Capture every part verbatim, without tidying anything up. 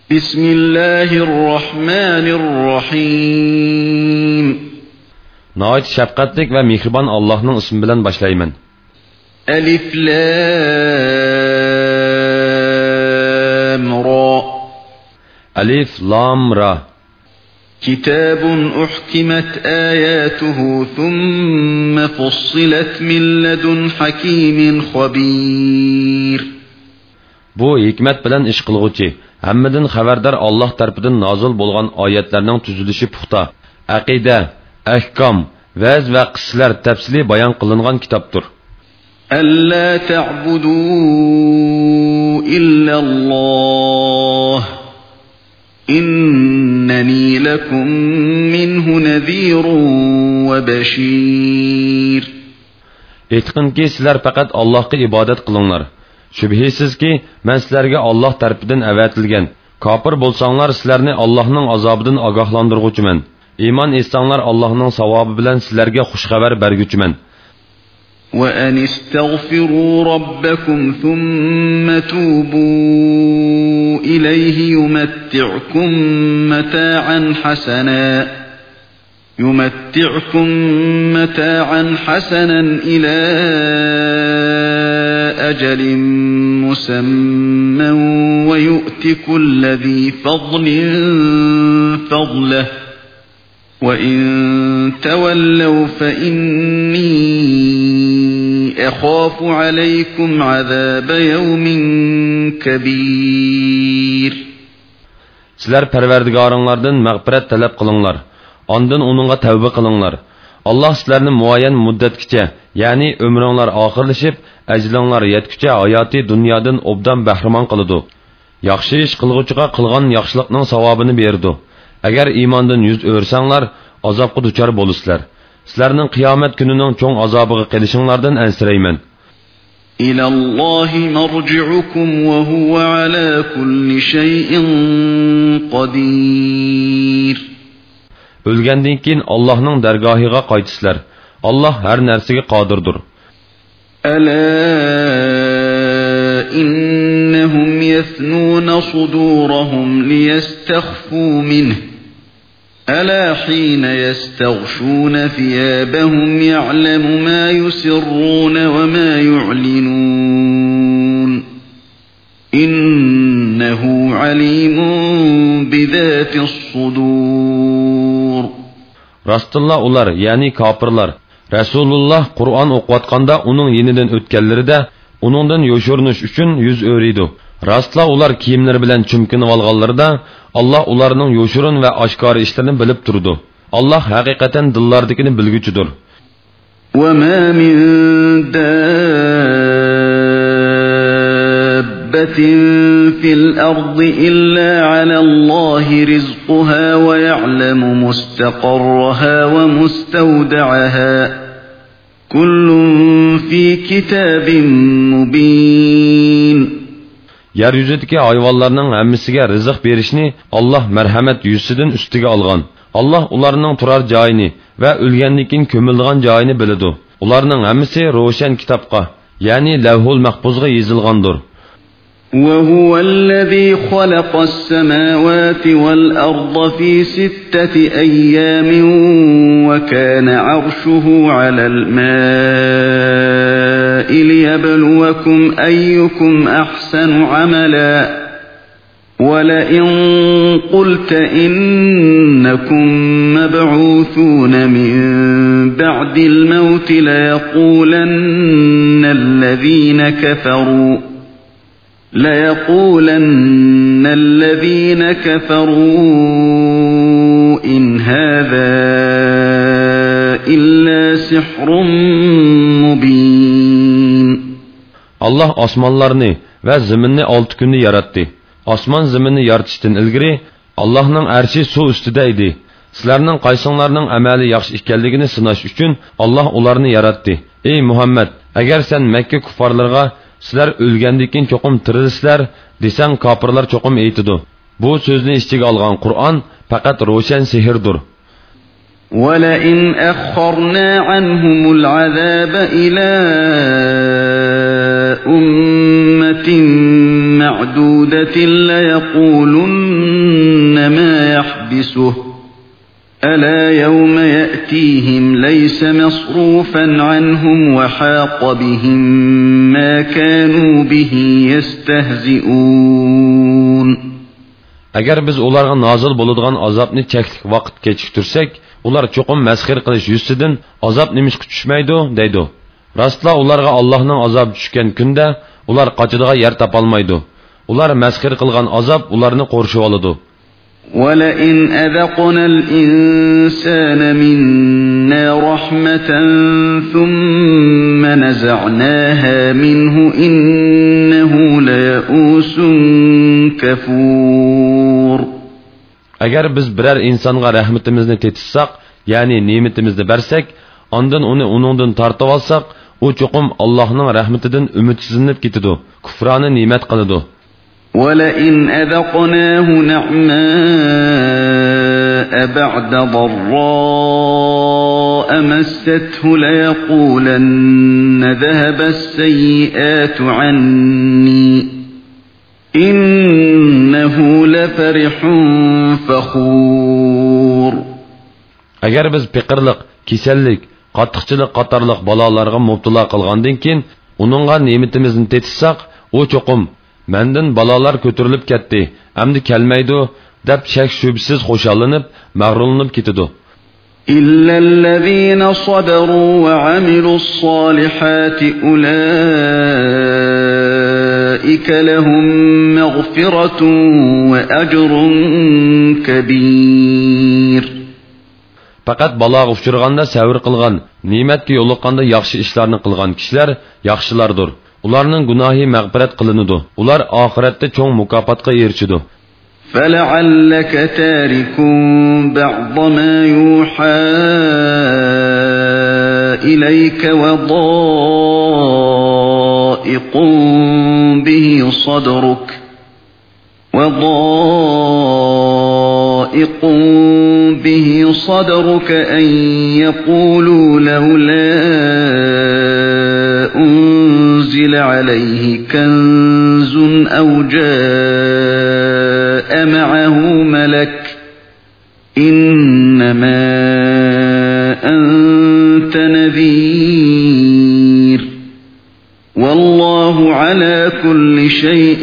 Bismillahirrahmanirrahim. Nəhayət şəfqətlik və mehriban Allah'ın ismi bilan başlayman. Alif Lam Ra. Alif Lam Ra. Kitabun uhkimat ayatuhu thumma fussilat min ladun hakimin khabir. Bu hikmet bilan ish qilguvchi, hammadan xabardor Alloh tarafidan nozil bo'lgan oyatlarning tuzilishi puxta, aqida, ahkom, vaz va qissalar tafsili bayon qilingan kitobdir. Alla ta'budu illa Allah. İnneni lekum minhu nazirun ve bashir. Aytqinki sizlar faqat Allohga ibodat qilinglar. Shubhisizki, men sizlarga Alloh tarafidan avatilgan. Kofir bo'lsanglar, sizlarni Allohning azobidan ogohlantirguchiman. Iymon etsanglar, Allohning savobi bilan sizlarga xush xabar berguchiman. Wa anistaghfiru rabbakum thumma tubu ilayhi yumatti'ukum mata'an hasana yumatti'ukum mata'an hasanan ila ajalin musamman wa yu'ti kulli dhi fadlin fadlahu wa in tawallaw fa inni akhafu alaykum azab yawmin kabir. Sizlar Parvardigoringlardan mag'firat talab qilinglar. Ondan onunğa tavba qilinglar. Allah sizlarni muayyan muddatgacha, ya'ni umringlar oxirlashib, ajlinglar yetguncha hayoti dunyodan obdan bahramon qiladi. Yaxshi ish qilguvchiga qilgan yaxshilikning savobini berdi. Agar iymondan yuz o'rsanglar, azobga duchor bo'lasizlar. Sizlarning qiyomat kunining cho'ng azobiga qilishinglardan ansirayman. İlallahi marji'ukum ve huve ala kulli şeyin qadir. Ölgəndən keyin Allah'ның dərgahıga qaytısızlar. Allah hər nərsəyə qadirdir. Əla innahum yathnun sudurahum liyastakhfu minh. Əla hina yastaghshun thiyabahum ya'lamu ma yusirrun və ma yu'linun. İnnehu alimun bizatis sudur. Rastilla ular, yani kafirlar, Resulullah Kur'an oquyatqanda onun yenidən ötkenlərdə onundan yoşurnuş üçün yüz öyriydi. Rastla ular kiyimləri bilən çümkünüb alğanlarda Allah ularının yoşurun və aşkarı işlərini bilib durdu. Allah həqiqətən dillardakini bilgücüdür. وَمَا مِنْ دَابَّةٍ فِي الْأَرْضِ إِلَّا عَلَى اللَّهِ رِزْقُهَا وَيَعْلَمُ مُسْتَقَرَّهَا وَمُسْتَوْدَعَهَا كُلٌّ فِي كِتَابٍ مُبِينٍ. Yeryüzüdeki hayvanlarının həmmisiga rızıq berişini Allah mərhəmət yüzüdən üstüge alğan. Allah ularının turar cayını və ölgənlikin kömüldüğün cayını bilidu. Ularının həmmisi roşan kitapqa, yani levhul mahfuzga yazılğandır. وَهُوَ الَّذِي خَلَقَ السَّمَاوَاتِ وَالْأَرْضَ فِي سِتَّةِ أَيَّامٍ وَكَانَ عَرْشُهُ عَلَى الْمَاءِ لِيَبْلُوَكُمْ أَيُّكُمْ أَحْسَنُ عَمَلًا وَلَئِنْ قُلْتَ إِنَّكُمْ مَبْعُوثُونَ مِنْ بَعْدِ الْمَوْتِ لَيَقُولَنَّ الَّذِينَ كَفَرُوا لَيَقُولَنَّ الَّذِينَ كَفَرُوا إِنْ هَذَا إِلَّا سِحْرٌ مُبِينٌ. Allah osmonlarni və ziminni altı günde yarattı. Osman ziminni yaratışdan ilgiri Allah'ның arshi suv ustida edi. Sizlarning qaysinglarning amali yaxshi ekanligini sinash uchun Allah ularni yaratdi. Ey Muhammad, agar sen Makka kuffarlarga sizlar o'lgandan cho'qim tirilsizlar desang, kofirlar cho'qim aytidi. Bu so'zni ichiga olgan Qur'on faqat ro'shan sehrdir. وَلَئِنْ أَخَّرْنَا عَنْهُمُ الْعَذَابَ إِلَى أُمَّةٍ معدودة ليقولن ما يحبسه ألا يوم يأتيهم ليس مصروفا عنهم وحاق بهم ما كانوا به يستهزئون. Agar biz ularga nozil bo'ladigan azobni cheklik vaqt kechiktirsak, ular cho'qim masxir qilish yuzidan azob nimishqa tushmaydi deydi. Rostla ularga Allohning azobi tushgan kunda ular qochadigan yer topolmaydi. Ular masxir qilgan azob ularni qo'rshib oladi. وَلَئِنْ أَذَقْنَا الْإِنسَانَ مِنَّا رَحْمَةً ثُمَّ نَزَعْنَاهَا مِنْهُ إِنَّهُ لَيَئُوسٌ كَفُورٌ. Agar biz biror insonga rahmatimizni tetishsak, ya'ni ne'matimizni bersak, ondan uni uningdan tortib olsak, u cho'qim Allohning rahmatidan umidsizlanib ketadi, kufroni ne'mat qiladi. وَلَئِنْ أَذَقْنَاهُ نَعْمَاءَ بَعْدَ ضَرَّاءَ مَسَّتْهُ لَيَقُولَنَّ ذَهَبَ السَّيِّئَاتُ عَنِّي إِنَّهُ لَفَرِحٌ فَخُورٌ. Agar biz piqirliq, kasallik, qattiqchilik qatorliq balolarga mubtalo qilgandan keyin uningga ne'matimizni tetishsak, u cho'qim Menden balalar ko'tarilib ketdi, endi kelmaydi deb shak shubsiz xushallanib, mag'rurlanib ketadi. Illallazina sabaru va amilus solihati ulaika lahum maghfiratun va ajrun kabir. Faqat baloga uchirganda sabr qilgan, ne'matga yo'liqqanda yaxshi ishlarni qilgan kishilar yaxshilardir. Ularning gunohi mag'firat qilinadi. Ular oxiratda cho'ng mukofotga erishadi. فَلَعَلَّكَ تَارِكٌ بَعْضَ مَا يُوحَى إِلَيْكَ وَضَائِقٌ بِهِ صَدْرُكَ وَضَائِقٌ بِهِ صَدْرُكَ أَن يَقُولُوا لَوْلَا أنزل عليه كنز أو جاء معه ملك إنما أنت نذير والله على كل شيء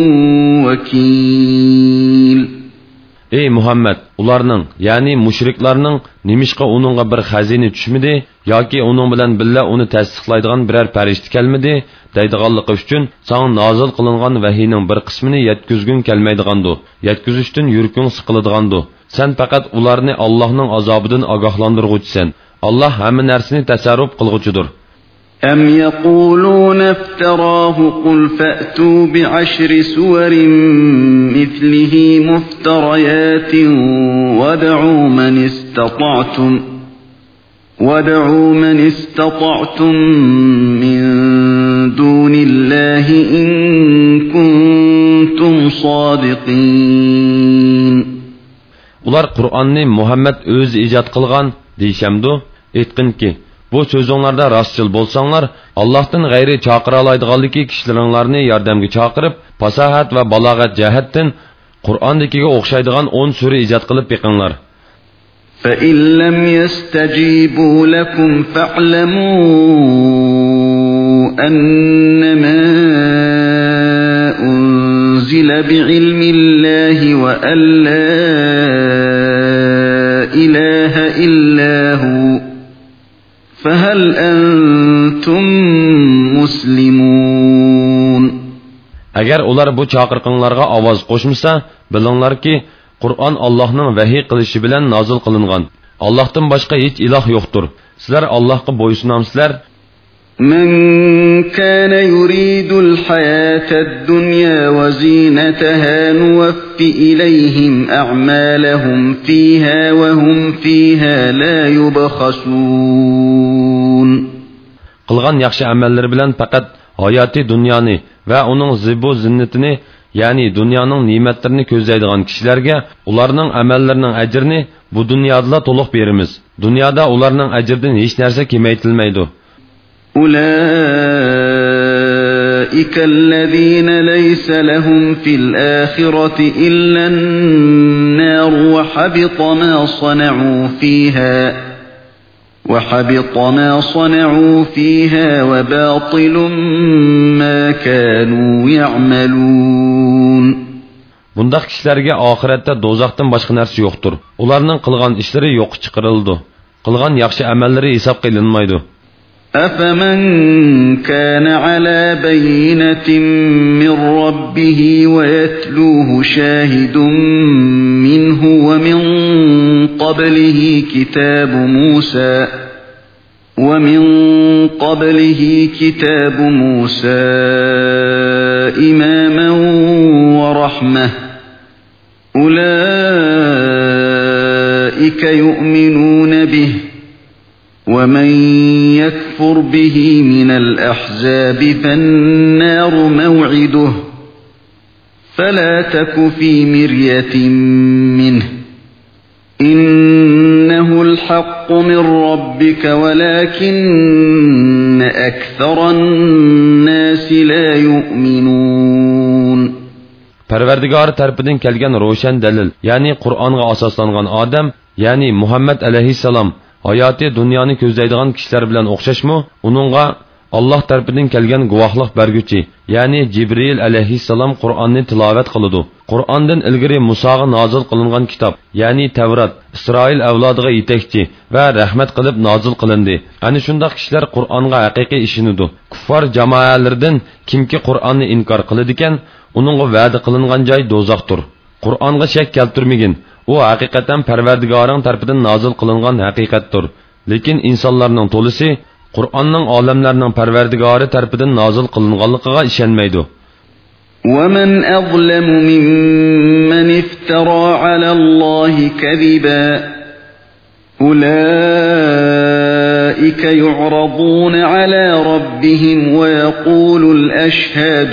وكيل. Ey Muhammed, ularning, ya'ni mushriklarning nimishqa uningga bir xazina tushmidi yoki uning bilan billa uni tasdiqlaydigan biror farishta kelmidi deydiganligi uchun sana nozil qilingan vahiyning bir qismini yetkizgun kelmaydigandu, yetkizishdan yurking siqiladigandu. Sen faqat ularni Allohning azobidan ogohlantiruvchisan. Alloh hamma narsani tasarruf qilguvchidir. أَمْ يَقُولُونَ افْتَرَاهُ قُلْ فَأْتُوا بِعَشْرِ سُوَرٍ مِثْلِهِ مُفْتَرَيَاتٍ وَادْعُوا مَنِ اسْتَطَعْتُمْ وَادْعُوا مَنِ اسْتَطَعْتُمْ مِنْ دُونِ اللَّهِ إِنْ كُنْتُمْ صَادِقِينَ. Ular Qur'onni Muhammed o'zi ijod qilgan deyishamdu, aytqinki bu so'zinglarda rostchil bo'lsanglar, Allohdan g'ayri chaqira oladiganligi kishilaringlarni yordamga chaqirib, fasohat va balog'at jihatdan Qur'ondagiga o'xshaydigan o'n sura ijod qilib beqinglar. فَإِن لَّمْ يَسْتَجِيبُوا لَكُمْ فَاعْلَمُوا أَنَّمَا أُنزِلَ بِعِلْمِ اللَّهِ وَأَن لَّا إِلَٰهَ إِلَّا هُوَ فَهَلْ أَنْتُمْ مُسْلِمُونَ. Agar ular bu chaqirqinglarga ovoz qo'shmasa, bilinglarki, Qur'on Allohning vahiy qilishi bilan nozil qilingan. Allohdan boshqa hech iloh yo'qdir. Sizlar Allohga bo'ysunamsizlar. من كان يريد الحياة الدنيا وزينتها نوف إليهم أعمالهم فيها وهم فيها لا يبخسون. Qilgan yaxshi amallari bilan faqat hayoti dunyoni va uning zibu zinnatini, ya'ni dunyoning ne'matlarini ko'zlaydigan kishilarga ularning amallarining ajrini bu dunyoda to'liq beramiz. Dunyoda ularning ajridan hech narsa kamaytirilmaydi. أولئك الذين ليس لهم في الآخرة إلا النار وحبط ما صنعوا فيها وحبط ما صنعوا فيها وباطل ما كانوا يعملون. Bundaq kishilarga oxiratda do'zaxdan boshqa narsa yo'qdir. Ularning qilgan ishlari yo'q chiqarildi. Qilgan yaxshi amallari hisob qilinmaydi. أفمن كان على بينة من ربه ويتلوه شاهد منه ومن قبله كتاب موسى ومن قبله كتاب موسى إماما ورحمة أولئك يؤمنون به ومن يكفر به من الأحزاب فالنار موعده فلا تك في مرية منه إنه الحق من ربك ولكن أكثر الناس لا يؤمنون. Parvardigor tarafidan kelgan ro'shan dalil, ya'ni Qur'onga asoslangan odam, ya'ni Muhammad alayhissalom hayoti dunyoni ko'zlaydigan kishilar bilan o'xshashmi? Uningga Alloh tarafidan kelgan guvohlik berguchi, ya'ni Jibril alayhissalom Qur'onni tilovat qiladi. Qur'ondan ilgari Musoga nozil qilingan kitob, ya'ni Tavrat, Isroil avlodiga yetakchi va rahmat qilib nozil qilindi. Ana shunday kishilar Qur'onga haqiqiy ishonadi. Kuffar jamoalardan kimki Qur'onni inkor qiladi ekan, uningga va'da qilingan joy do'zaxdir. Qur'onga shak keltirmagin. U haqiqatan Parvardigoring tarafidan nozil qilingan haqiqatdir. Lekin insonlarning to'lisi Qur'onning olamlarning Parvardigori tarafidan nozil qilinganligiga ishonmaydi. وَمَنْ أَظْلَمُ مِمَّنِ افْتَرَى عَلَى اللَّهِ كَذِبًا أُولَئِكَ يُعْرَضُونَ عَلَى رَبِّهِمْ وَيَقُولُ الْأَشْهَادُ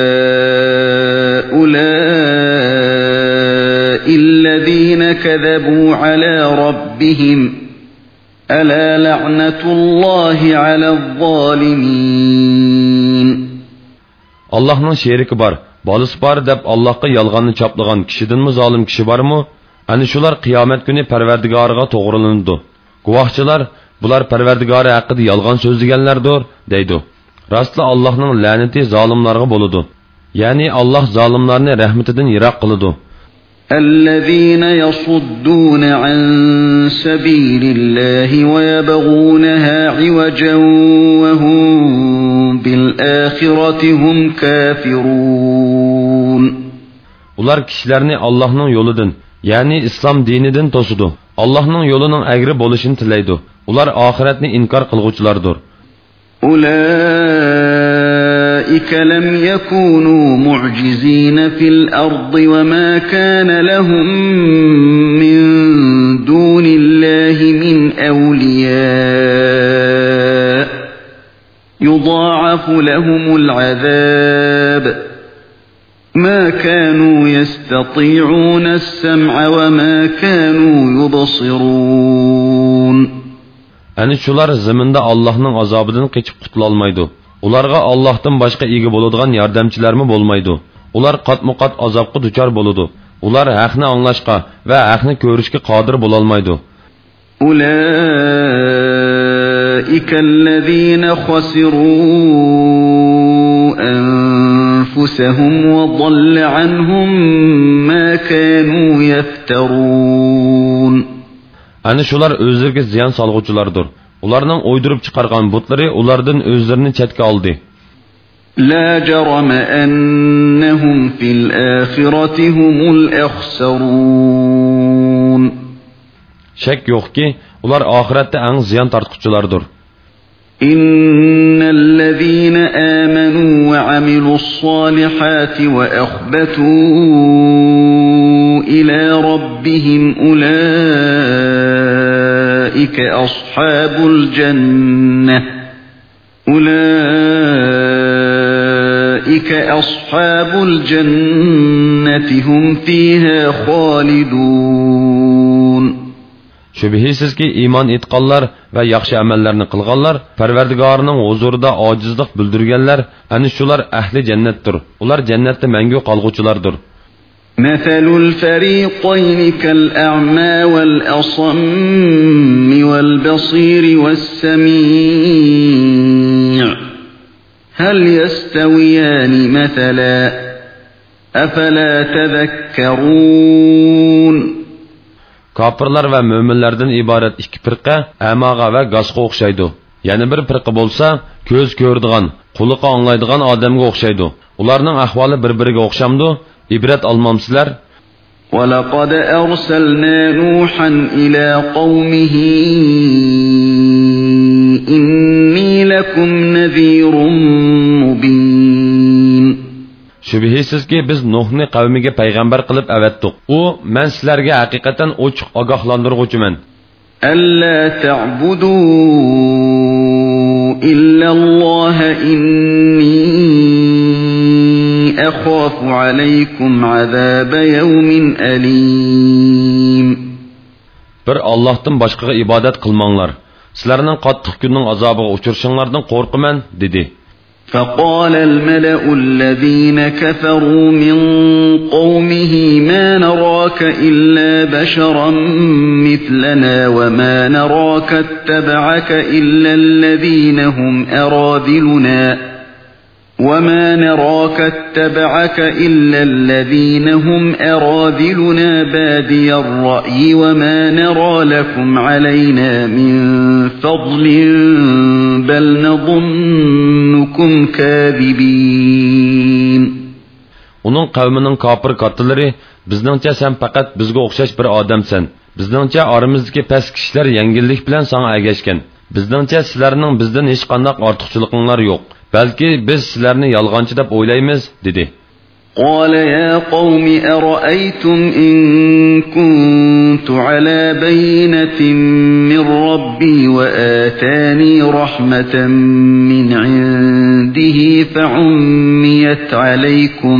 هَؤُلَاءِ الَّذِينَ كَذَبُوا عَلَى رَبِّهِمْ أَلَا لَعْنَةُ اللَّهِ عَلَى الظَّالِمِينَ. Allah'ın şeriki var, balısı var deb Allah'a yalganını çaplagan kişiden mi zalim kişi var mı? Ani şular kıyamet günü Perverdigarıga toğrulundu. Guvahçılar, bular Perverdigarı hakkında yalgan sözleyenlerdir, deydi. Rastla Allah'ın laneti zalimlarga boludu. Yani Allah zalimlerini rahmetinden yirak kılıdı. الذين يصدون عن سبيل الله ويبغونها عوجا وهم بالآخرة هم كافرون. Ular kişilerini Allah'ın yolundan, yani İslam dininden tosudu. Allah'ın yolunun egri boluşunu tileydi. Ular ahiretini inkar kılgıçlardır. أولئك لم يكونوا معجزين في الأرض وما كان لهم من دون الله من أولياء يضاعف لهم العذاب ما كانوا يستطيعون السمع وما كانوا يبصرون. Ani şular ziminde Allah'ın azabından keçip qutulalmaydı. Ularga Allah'tan başka igi boladigan yardımçılarmı bolmaydı. Ular qatmuqat azabqa duchor boludu. Ular haqni anglashqa va haqni ko'rishga qodir bo'lalmaydi. Ulaika allazina khasiru anfusahum wa dhalla anhum ma kanu yaftarun. Ani şular özleriga ziyon solg'uvchilardir. Ularning o'ydirib chiqargan butlari ulardan o'zlarini chetga oldi. La jarama annahum fil akhirati humul akhsarun. Shak yo'qki, ular oxiratda eng ziyon tortquchilardir. Innal ladhina amanu wa amilus solihati wa akhbatu ila rabbihim ulaika ashabul jannah ulaika ashabul jannati hum fiha khalidun. Shubhisizki iymon etganlar va yaxshi amallarni qilganlar, Parvardigorining huzurida ojizlik bildirganlar, ana shular ahli jannatdir. Ular jannatda mangu qolguvchilardir. مثل الفريقين كالأعمى والأصم والبصير والسميع هل يستويان مثلا أفلا تذكرون Kafirlar va mo'minlardan iborat ikki firqa amaga va g'asga o'xshaydi. Yana bir firqa bo'lsa, ko'z ko'radigan, quliqi anglaydigan odamga o'xshaydi. Ularning ahvoli bir-biriga o'xshamdi. İbret almamsizlar. وَلَقَدْ أَرْسَلْنَا نُوحًا إِلَى قَوْمِهِ إِنِّي لَكُمْ نَذِيرٌ مُبِينٌ Şübhisizki biz Nuhni kavmiga payg'ambar qilib avatdik. U men sizlarga haqiqatan ochiq ogohlantiruvchiman. أَلَّا تَعْبُدُوا إِلَّا اللَّهَ إِنِّي أخاف عليكم عذاب يوم أليم. Bir Allah'tan başqa ibadet kılmanlar. Sizlerinin qattiq günün azabıga uçurşunlardan korkuman dedi. فقال الملأ الذين كفروا من قومه ما نراك إلا بشرا مثلنا وما نراك اتبعك إلا الذين هم أراذلنا وما نراك اتبعك إلا الذين هم أراذلنا بادي الرأي وما نرى لكم علينا من فضل بل نظنكم كاذبين. Onun kavminin kafir katılları bizningcha sen faqat bizga o'xshash bir odamsan. Bizningcha oramizdagi past kishilar yengillik bilan sana ergashgan. Bizningcha sizlarning bizdan hech qanday ortiqchiligingiz yo'q. Belki biz sizlarni yolg'onchi deb o'ylaymiz dedi. قال يا قوم أرأيتم إن كنت على بينة من ربي وآتاني رحمة من عنده فعميت عليكم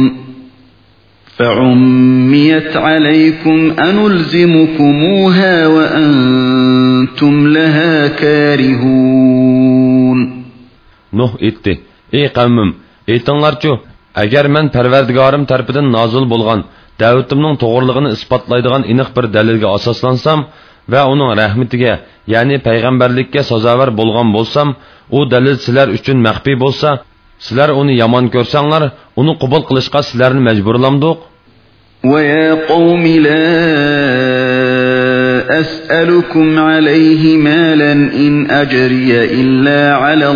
فعميت عليكم أنلزمكموها وأنتم لها كارهون. Nuh etti. Ey qavmim, aytinglarchu, agar men Parvardigorim tarafidan nozil bo'lgan da'vatimning to'g'riligini isbotlaydigan aniq bir dalilga asoslansam va uning rahmatiga, ya'ni payg'ambarlikka sazovor bo'lgan bo'lsam, u dalil sizlar uchun maxfiy bo'lsa, sizlar uni yomon ko'rsanglar, uni qabul qilishga sizlarni majburlamdik. Va ya qawmi la أسألكم عليه مالا إن أجري إلا على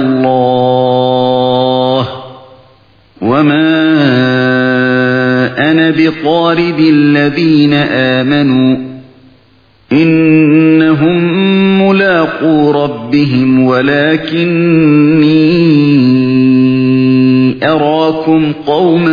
الله وما أنا بطارد الذين آمنوا إنهم ملاقو ربهم ولكني أراكم قوما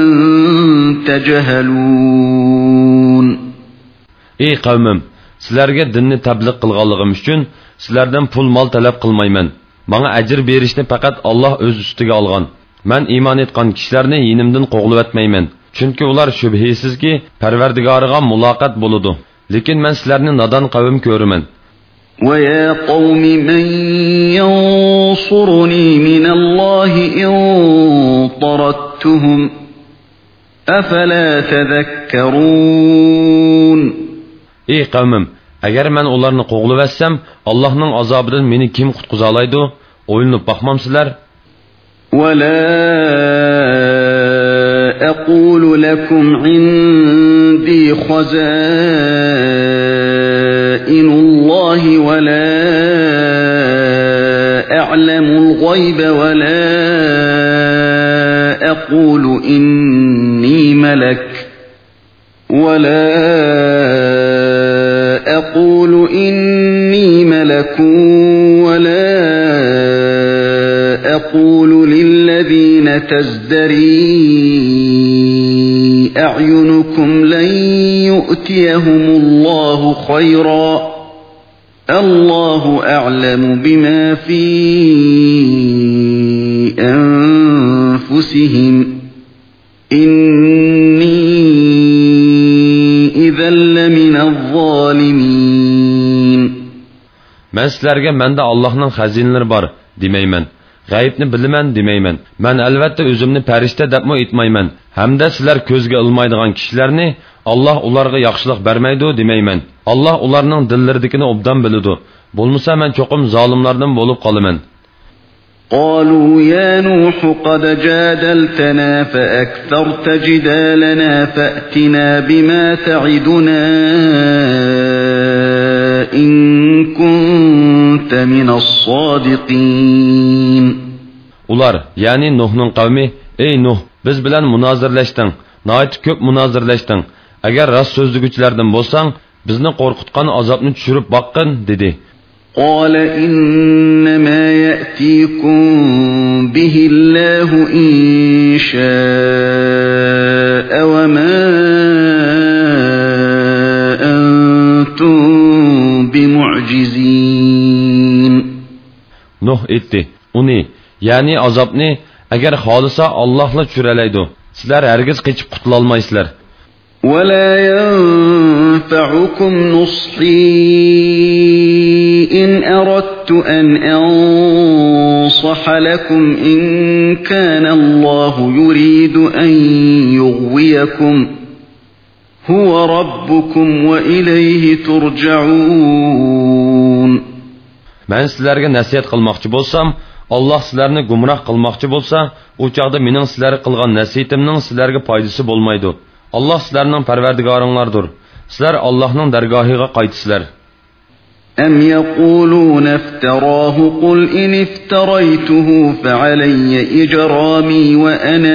تجهلون. Ey qavmim, sizlarga dinni tabliq qilganligim uchun sizlardan pul mol talab qilmayman. Menga ajr berishni faqat Alloh o'z ustiga olgan. Men iymon etgan kishilarni yinimdan qo'g'lab etmayman. Chunki ular shubhisizki Parvardigoriga muloqot bo'ladi. Lekin men sizlarni nodon qavm ko'raman. Wa ya qawmi man yansuruni min Allohi in tarattuhum afala tadhakkarun. Ey qavmim, agar men ularni qo'g'lab etsam, Allohning azobidan meni kim qutqiza oladi? O'ylanib boqmamsizlar? ولا أقول لكم عندي خزائن الله ولا أعلم الغيب ولا أقول إني ملك ولا أقول إني ملك ولا أقول للذين تزدري أعينكم لن يؤتيهم الله خيرا الله أعلم بما في أنفسهم إني إذا لمن الظالمين. Men sizlarga menda Allohning xazinalari bor demayman. G'aybni bilaman demayman. Men albatta o'zimni farishta debmi aytmayman. Hamda sizlar ko'zga ilmaydigan kishilarni Alloh ularga yaxshilik bermaydi demayman. Alloh ularning dillaridagini obdan biladi. Bo'lmasa men cho'qim zolimlardan bo'lib qolaman. قالوا يا نوح قد جادلتنا فأكثرت جدالنا فأتنا بما تعدنا إن كنت من الصادقين. Ular, yani Nuh'nun kavmi, ey Nuh, biz bilen münazirleştin, nait köp münazirleştin. Eğer rast sözlügüçlerden bolsan, bizni korkutkan azapını düşürüp bakın, dedi. قال إنما يأتيكم به الله إن شاء وما أنتم بمعجزين. Nuh etti. Uni, yani azapni, eğer halisa Allah'la çüreleydi. Sizler herkes geçip kutulalmaysızlar. ولا ينفعكم نصحي إن أردت أن أنصح لكم إن كان الله يريد أن يغويكم هو ربكم وإليه ترجعون. Ben sizlerge nasihat kılmakçı bolsam, Allah sizlerini gumrah kılmakçı bolsa, o çağda mening sizlere kılgan nasihatimning sizlerge paydası bolmaydı. Allah sizlerinin perverdigarınlardır. Sizler Allah'ın dergahıga qaytısılar. أم يقولون افتراه قل إن افتريته فعلي إجرامي وأنا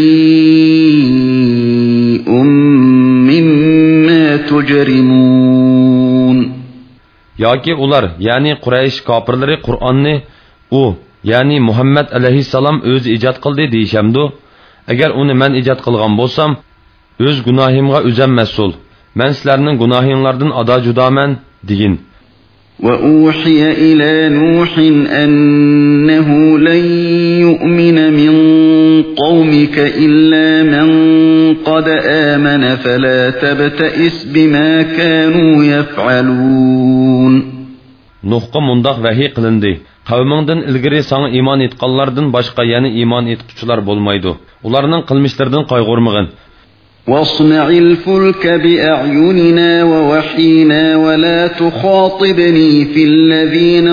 بريء مما تجرمون. Ya ki ular, yani Kureyş kapırları Kur'an'ni o, yani Muhammed aleyhisselam öz icat kıldı deyişemdu. Eğer onu men icat kılgan bolsam, öz günahimga özem mesul. Men sizlerinin günahinglardan ada judamen digin. وَأُوحِيَ إِلَى نُوحٍ أَنَّهُ لَنْ يُؤْمِنَ مِنْ قَوْمِكَ إِلَّا مَنْ قَدْ آمَنَ فَلَا تَبْتَئِسْ بِمَا كَانُوا يَفْعَلُونَ. Nuhqa mundaq vahiy qilindi. Qavmingdan ilgari sana iman etqanlardan boshqa yana iman etquchilar bo'lmaydi. Ularning qilmishlaridan qayg'urmag'in. واصنع الفلك بأعيننا ووحينا ولا تخاطبني في الذين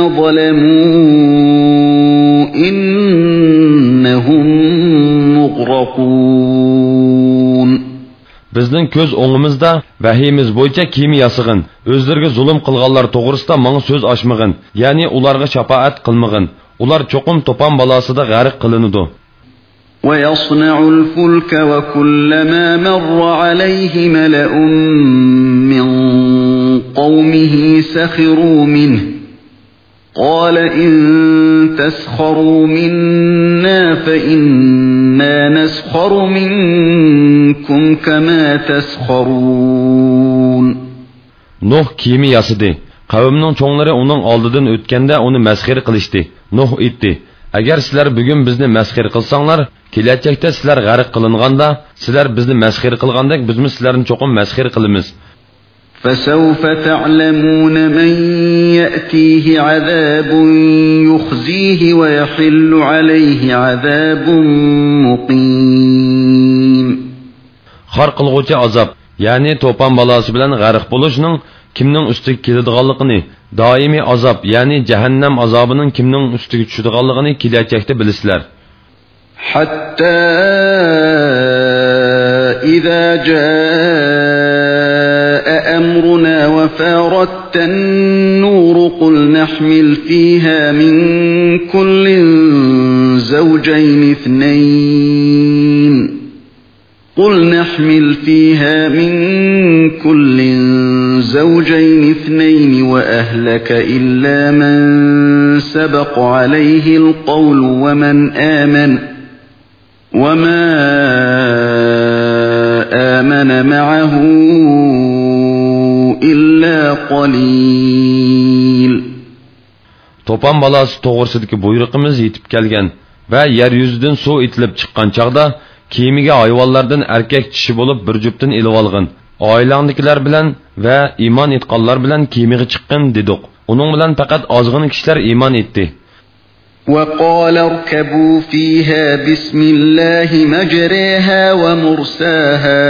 ظلموا إنهم مغرقون. Bizning ko'z o'ngimizda vahiyimiz bo'yicha kiyimi yasag'in. O'zlariga zulm qilganlar to'g'risida menga so'z ochmag'in. Ya'ni ularga shafaat qilmag'in. Ular cho'qim to'pon balosida g'arq qilinadi. ويصنع الفلك وكلما مر عليه ملأ من قومه سخروا منه قال إن تسخروا منا فإنا نسخر منكم كما تسخرون. Nuh kiyimi yasıdı. Kavminin çoğunları onun aldıdan ötkende onu mezhir kılıştı. Nuh etti. Eğer sizler bugün bizni mezhir kılsanlar, kelajakda sizler g'arq qilinganda, sizler bizni mezhir qilgandek bizmi sizlarni cho'qim mezhir qilamiz. فسوف تعلمون من يأتيه عذاب يخزيه ويحل عليه عذاب مقيم. Xar qilg'uvchi azab, ya'ni to'pon balasi bilan g'arq bo'lishning kimning ustiga keladiganligini, doimiy azob, ya'ni jahannam azobining kimning ustiga tushadiganligini kelajakda bilasizlar. حتى إذا جاء أمرنا وفارت النور قل نحمل فيها من كل زوجين اثنين قل نحمل فيها من كل زوجين اثنين وأهلك إلا من سبق عليه القول ومن آمن وما آمن معه إلا قليل. Topan balası toğırsidiki buyruqimiz yetip kelgen ve yeryüzüdün su itilip çıkkan çağda kiyimiga hayvallardan erkek kişi bulup bir cüptün ilip algın. Ailandakilar bilen ve iman etqanlar bilen kiyimiga çıkkın dedik. Onun bilan faqat ozg'in kishilar iymon etdi. وقال اركبوا فيها بسم الله مجريها ومرساها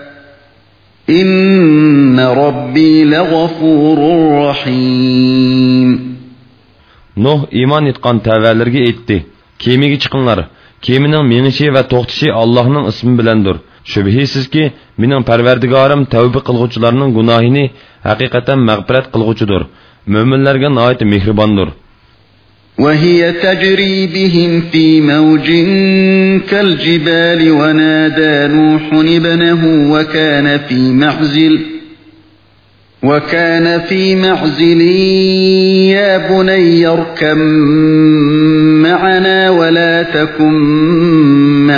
إن ربي لغفور رحيم. Nuh iymon etgan tavallarga aytdi: Kemiga chiqinglar. Kemining menishi va to'xtishi Allohning ismi bilandir. Shubhisizki, mening Parvardigorim tavba qilguvchilarning gunohini haqiqatan mag'firat qilguvchidir. Mo'minlarga nihoyat mehribondir. وهي تجري بهم في موج كالجبال ونادى نوح ابنه وكان في معزل وكان في معزل يا بني اركب معنا ولا تكن مع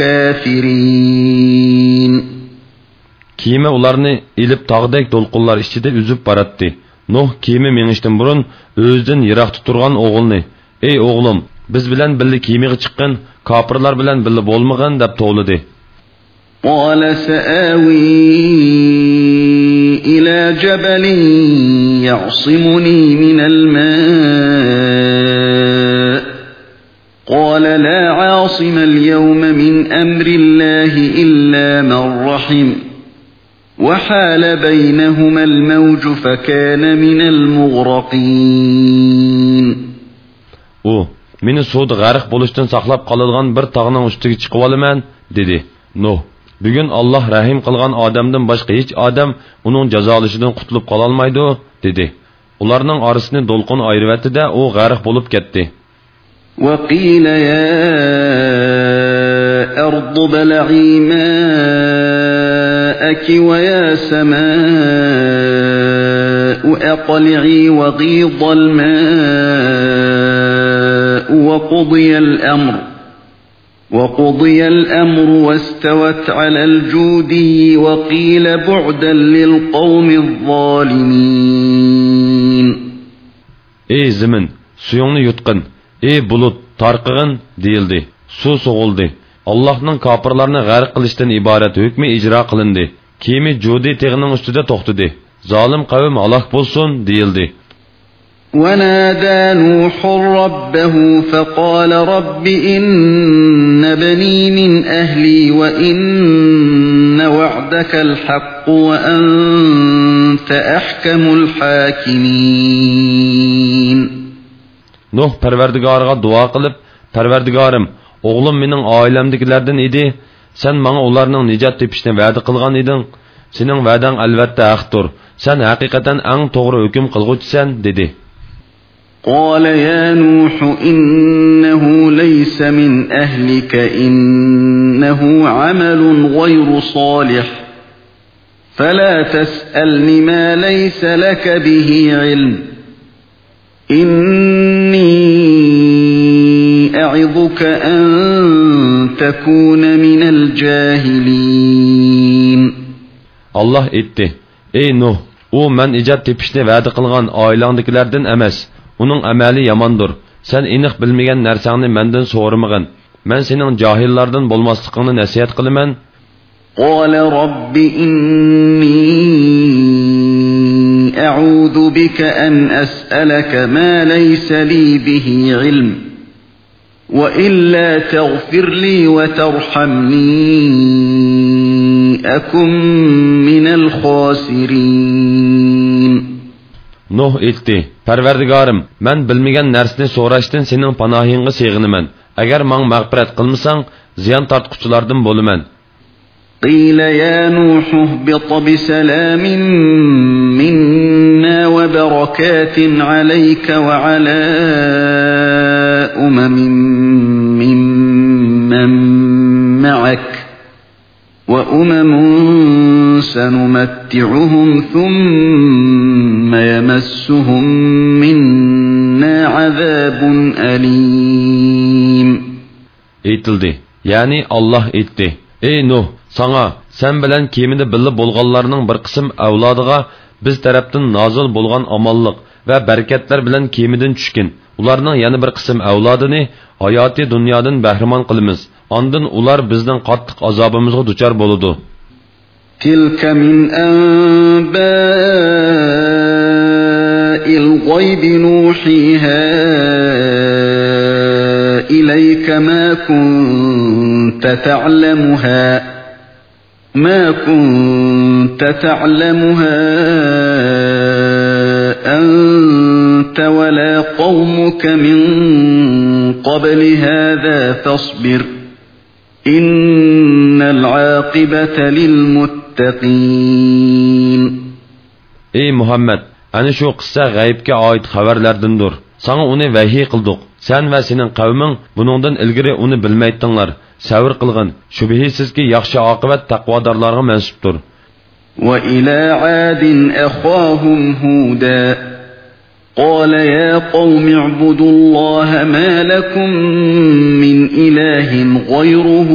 الكافرين. Kime ularni ilib tog'dek to'lqinlar ichida uzib baratdi. Nuh kema mengishdan burun o'zidan yiroqda turgan o'g'ilni: "Ey o'g'lim, biz bilan birga kemaga chiqqin, kofirlar bilan birga bo'lmagan" deb to'lidi. قال سآوي إلى جبل يعصمني من الماء قال لا عاصم اليوم من أمر الله إلا من رحم وحال بينهما الموج فكان من المغرقين. O, meni suvda g'arq bo'lishdan saqlab qoladigan bir tog'ning ustiga chiqib olaman, dedi. Nuh, bugun Alloh rahim qilgan odamdan boshqa hech odam uning jazolashidan qutulib qola olmaydi, dedi. Ularning orasini do'lqin ayirvatdi-da, u g'arq bo'lib ketdi. وقيل يا أرض بلعي ماءك ويا سماء أقلعي وغيض الماء وقضي الأمر وقضي الأمر واستوت على الجودي وقيل بعدا للقوم الظالمين. Ey zemin, suyungni yutqin. Ey bulut, tarqig'in deyildi. Suv so'g'ildi. Allohning kofirlarni g'arq qilishdan iborat hukmi ijro qilindi. Kemi Judi teg'ining ustida to'xtadi. Zolim qavm halok bo'lsin deyildi. ونادى نوح ربه فقال رب إن بني من أهلي وإن وعدك الحق وأنت أحكم الحاكمين. Nuh Parvardigorga duo qilib, Parvardigorim, o'g'lim mening oilamdagilardan edi. Sen menga ularning nijot tepishni va'da qilgan eding. Sening va'dang albatta haqdir. Sen haqiqatan eng to'g'ri hukm qilguvchisan, dedi. قال يا نوح إنه ليس من أهلك إنه عمل غير صالح فلا تسألني ما ليس لك به علم إني أعظك أن تكون من الجاهلين. Allah etti: Ey Nuh, u men ijod tepishni va'da qilgan oilangdagilardan emas. Uning amali yomondir. Sen aniq bilmagan narsangni mendan so'ramagin. Men sening johillardan bo'lmasligingni nasihat qilaman. قال رب إني أعوذ بك أن أسألك ما ليس لي به علم وإلا تغفر لي وترحمني أكن من الخاسرين. Nuh etdi: Parvardigorim, men bilmagan narsani so'rashdan sening panohingga sig'inaman. Agar menga mag'firat qilmasang, ziyon tortquchilardan bo'laman. قيل يا نوح اهبط بسلام منا وبركات عليك وعلى أمم ممن معك وأمم سنمتعهم ثم يمسهم منا عذاب أليم. Etildi. Yani Allah etti: Ey Nuh, sana sen bilen kemide birli bolğanlarının bir kısım avladıga biz taraftan nazil bolğan amallık ve bereketler bilen kemidin düşkin. Ularning yana bir qism avlodini hayoti dunyodan bahramon qilamiz. Ondan ular bizning qattiq azobimizga duchor bo'ladi. Tilka min anba'il الغيب نوحيها إليك ما كنت تعلمها ما كنت تعلمها أنت ولا قومك من قبل هذا فاصبر إن العاقبة للمتقين. Ey Muhammed, ana shu qissa g'aybga oid xabarlardandir. Sana uni vahiy qildik. Sen va sening qavming buningdan ilgari uni bilmaydinglar. Sabr qilgin. Shubhisizki yaxshi oqibat taqvodorlarga mansubdir. Wa ila adin akhahum huda قال يا قوم اعبدوا الله ما لكم من إله غيره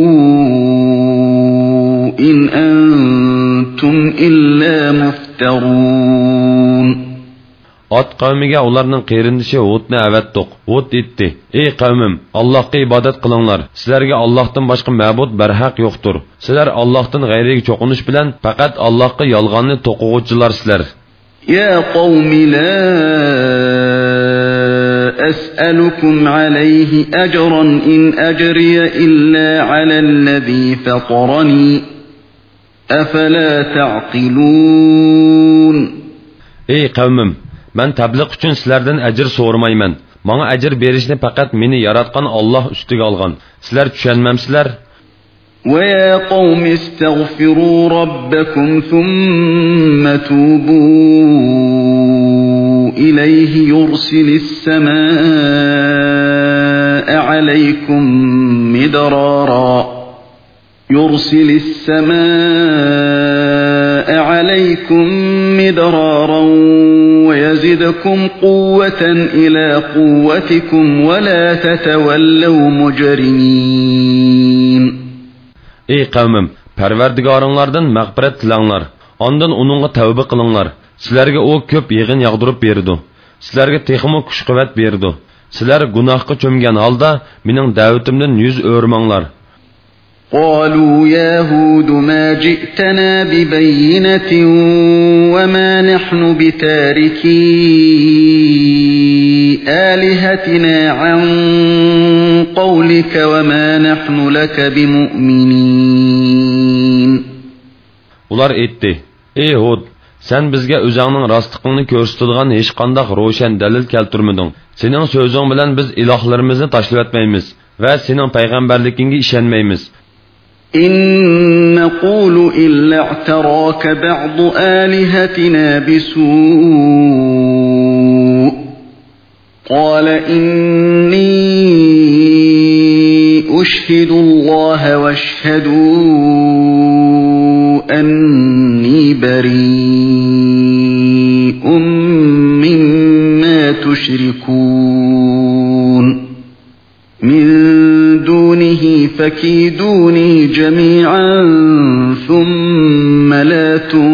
إن أنتم إلا مفترون. At qavmiga ularning qeyrindishi Hudni avatdiq. Hud etdi: Ey qavmim, Allohga ibodat qilinglar. Sizlarga Allohdan boshqa ma'bud barhaq yo'qdir. Sizlar Allohdan g'ayriga cho'qinish bilan faqat Allohga yolg'onni to'quvchilarsizlar. يا قوم لا أسألكم عليه أجرا إن أجري إلا على الذي فطرني أفلا تعقلون. Ey qavmim, men tabliq uchun sizlardan ajr so'ramayman. Menga ajr berishni faqat meni yaratgan Alloh ustiga olgan. Sizlar tushunmamsizlar? وَيَا قَوْمِ اسْتَغْفِرُوا رَبَّكُمْ ثُمَّ تُوبُوا إِلَيْهِ يُرْسِلِ السَّمَاءَ عَلَيْكُمْ مِدْرَارًا يُرْسِلِ السَّمَاءَ عَلَيْكُمْ مِدْرَارًا وَيَزِدْكُمْ قُوَّةً إِلَى قُوَّتِكُمْ وَلَا تَتَوَلَّوْا مُجْرِمِينَ. Ey qavmim, Parvardigoringlardan mag'firat tilanglar. Ondan uningga tavba qilinglar. Sizlarga u ko'p yig'in yog'dirib berdi. Sizlarga texmo kuch-quvvat berdi. Sizlar gunohga cho'mgan holda mening da'vatimdan yuz o'rmanglar. قالوا يا هود ما جئتنا ببينة وما نحن بتاركي آلهتنا عن قولك وما نحن لك بمؤمنين. Ular aytdi: Ey Hud, sen bizga o'zingning rostligingni ko'rsatadigan hech qanday ro'shan dalil keltirmading. Sening so'zing bilan biz ilohlarimizni tashlab etmaymiz va sening payg'ambarligingga ishonmaymiz. إن نقول إلا اعتراك بعض آلهتنا بسوء قال إني أشهد الله واشهدوا أني بريء مما تشركون من دونه فكيدوني جميعا ثم لا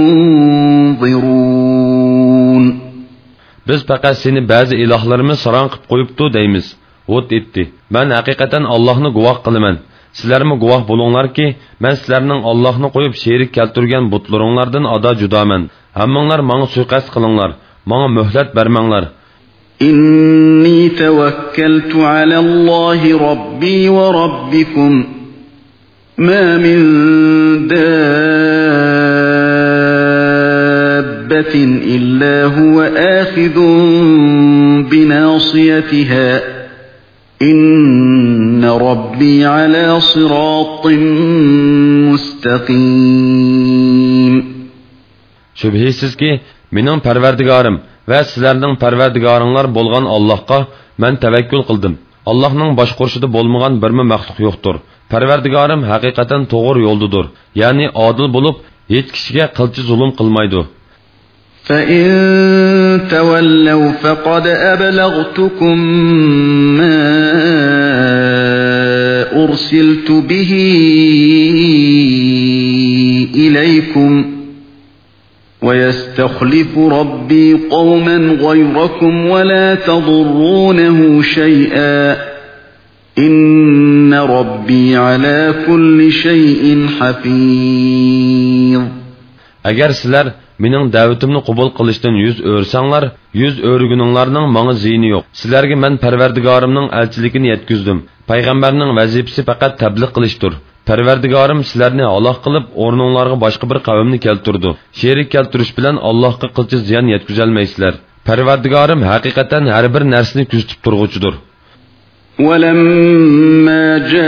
تنظرون. Biz faqat seni ba'zi ilohlarimiz saron qilib qo'yibdi deymiz. Hud etdi: Men haqiqatan Allohni guvoh qilaman. Sizlarmi guvoh bo'linglarki, men sizlarning Allohni qo'yib sherik keltirgan butlaringlardan ado judaman. Hammanglar menga suiqasd qilinglar, menga muhlat bermanglar. إني توكلت على الله ربي وربكم ما من دابة إلا هو آخذ بناصيتها إن ربي على صراط مستقيم. Şübhisiz ki, mening Parvardigorim va sizlarning Parvardigoringlar bo'lgan Allohga men tavakkul qildim. Allohning boshqurishida bo'lmagan birma maxluq yo'qdir. Parvardigorim haqiqatan to'g'ri yo'ldadir. Ya'ni odil bo'lib, hech kishiga qilchi zulm qilmaydi. فَإِن تَوَلَّوْا فَقَدْ أَبْلَغْتُكُم مَّا أُرْسِلْتُ بِهِ إِلَيْكُمْ وَيَسْتَخْلِفُ رَبِّي قَوْمًا غَيْرَكُمْ وَلَا تَضُرُّونَهُ شَيْئًا إِنَّ رَبِّي عَلَى كُلِّ شَيْءٍ حَفِيظٌ. Agar sizlar mening da'vatimni qabul qilishdan yuz o'rsanglar, yuz o'rguninglarning menga ziyni yo'q. Sizlarga men Parvardigorimning elchiligini yetkizdim. Payg'ambarning vazifasi faqat tabliq qilishdir. Parvardigorim sizlarni Alloh qilib, o'rninglarga boshqa bir qavmni keltirdi. Sherik keltirish bilan Allohga qilchi ziyon yetkazolmaysizlar. Parvardigorim haqiqatan har bir narsani kuzatib turg'uchidir. وَلَمَّا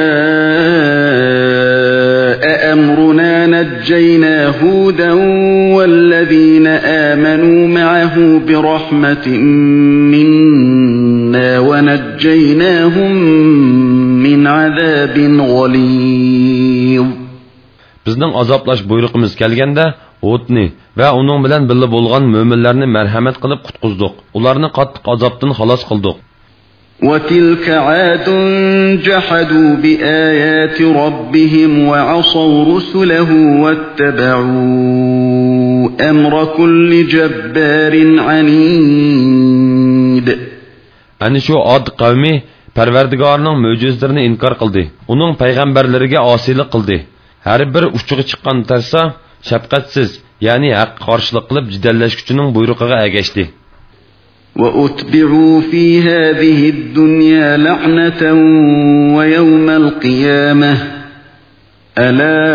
جَاءَ أَمْرُنَا نَجَّيْنَا هُودًا وَالَّذِينَ آمَنُوا مَعَهُ بِرَحْمَةٍ مِنَّا وَنَجَّيْنَاهُمْ مِنْ عَذَابٍ غَلِيظٍ. Bizning azoplash buyruqimiz kelganda Hudni va uning bilan birga bo'lgan mo'minlarni marhamat qilib qutqizdik. Ularni qattiq azobdan xalos qildik. وَتِلْكَ عَادٌ جَحَدُوا بِآيَاتِ رَبِّهِمْ وَعَصَوْا رُسُلَهُ وَاتَّبَعُوا أَمْرَ كُلِّ جَبَّارٍ عَنِيدٍ. Ani shu Ad qavmi Parvardigorning mo'jizalarini inkor qildi. Uning payg'ambarlariga osiylik qildi. Har bir uchiga chiqqan tarsa shafqatsiz, ya'ni haq qarshilik qilib jidallashguchining buyrug'iga ergashdi. وَأُتْبِعُوا فِي هَذِهِ الدُّنْيَا لَعْنَةً وَيَوْمَ الْقِيَامَةِ أَلَا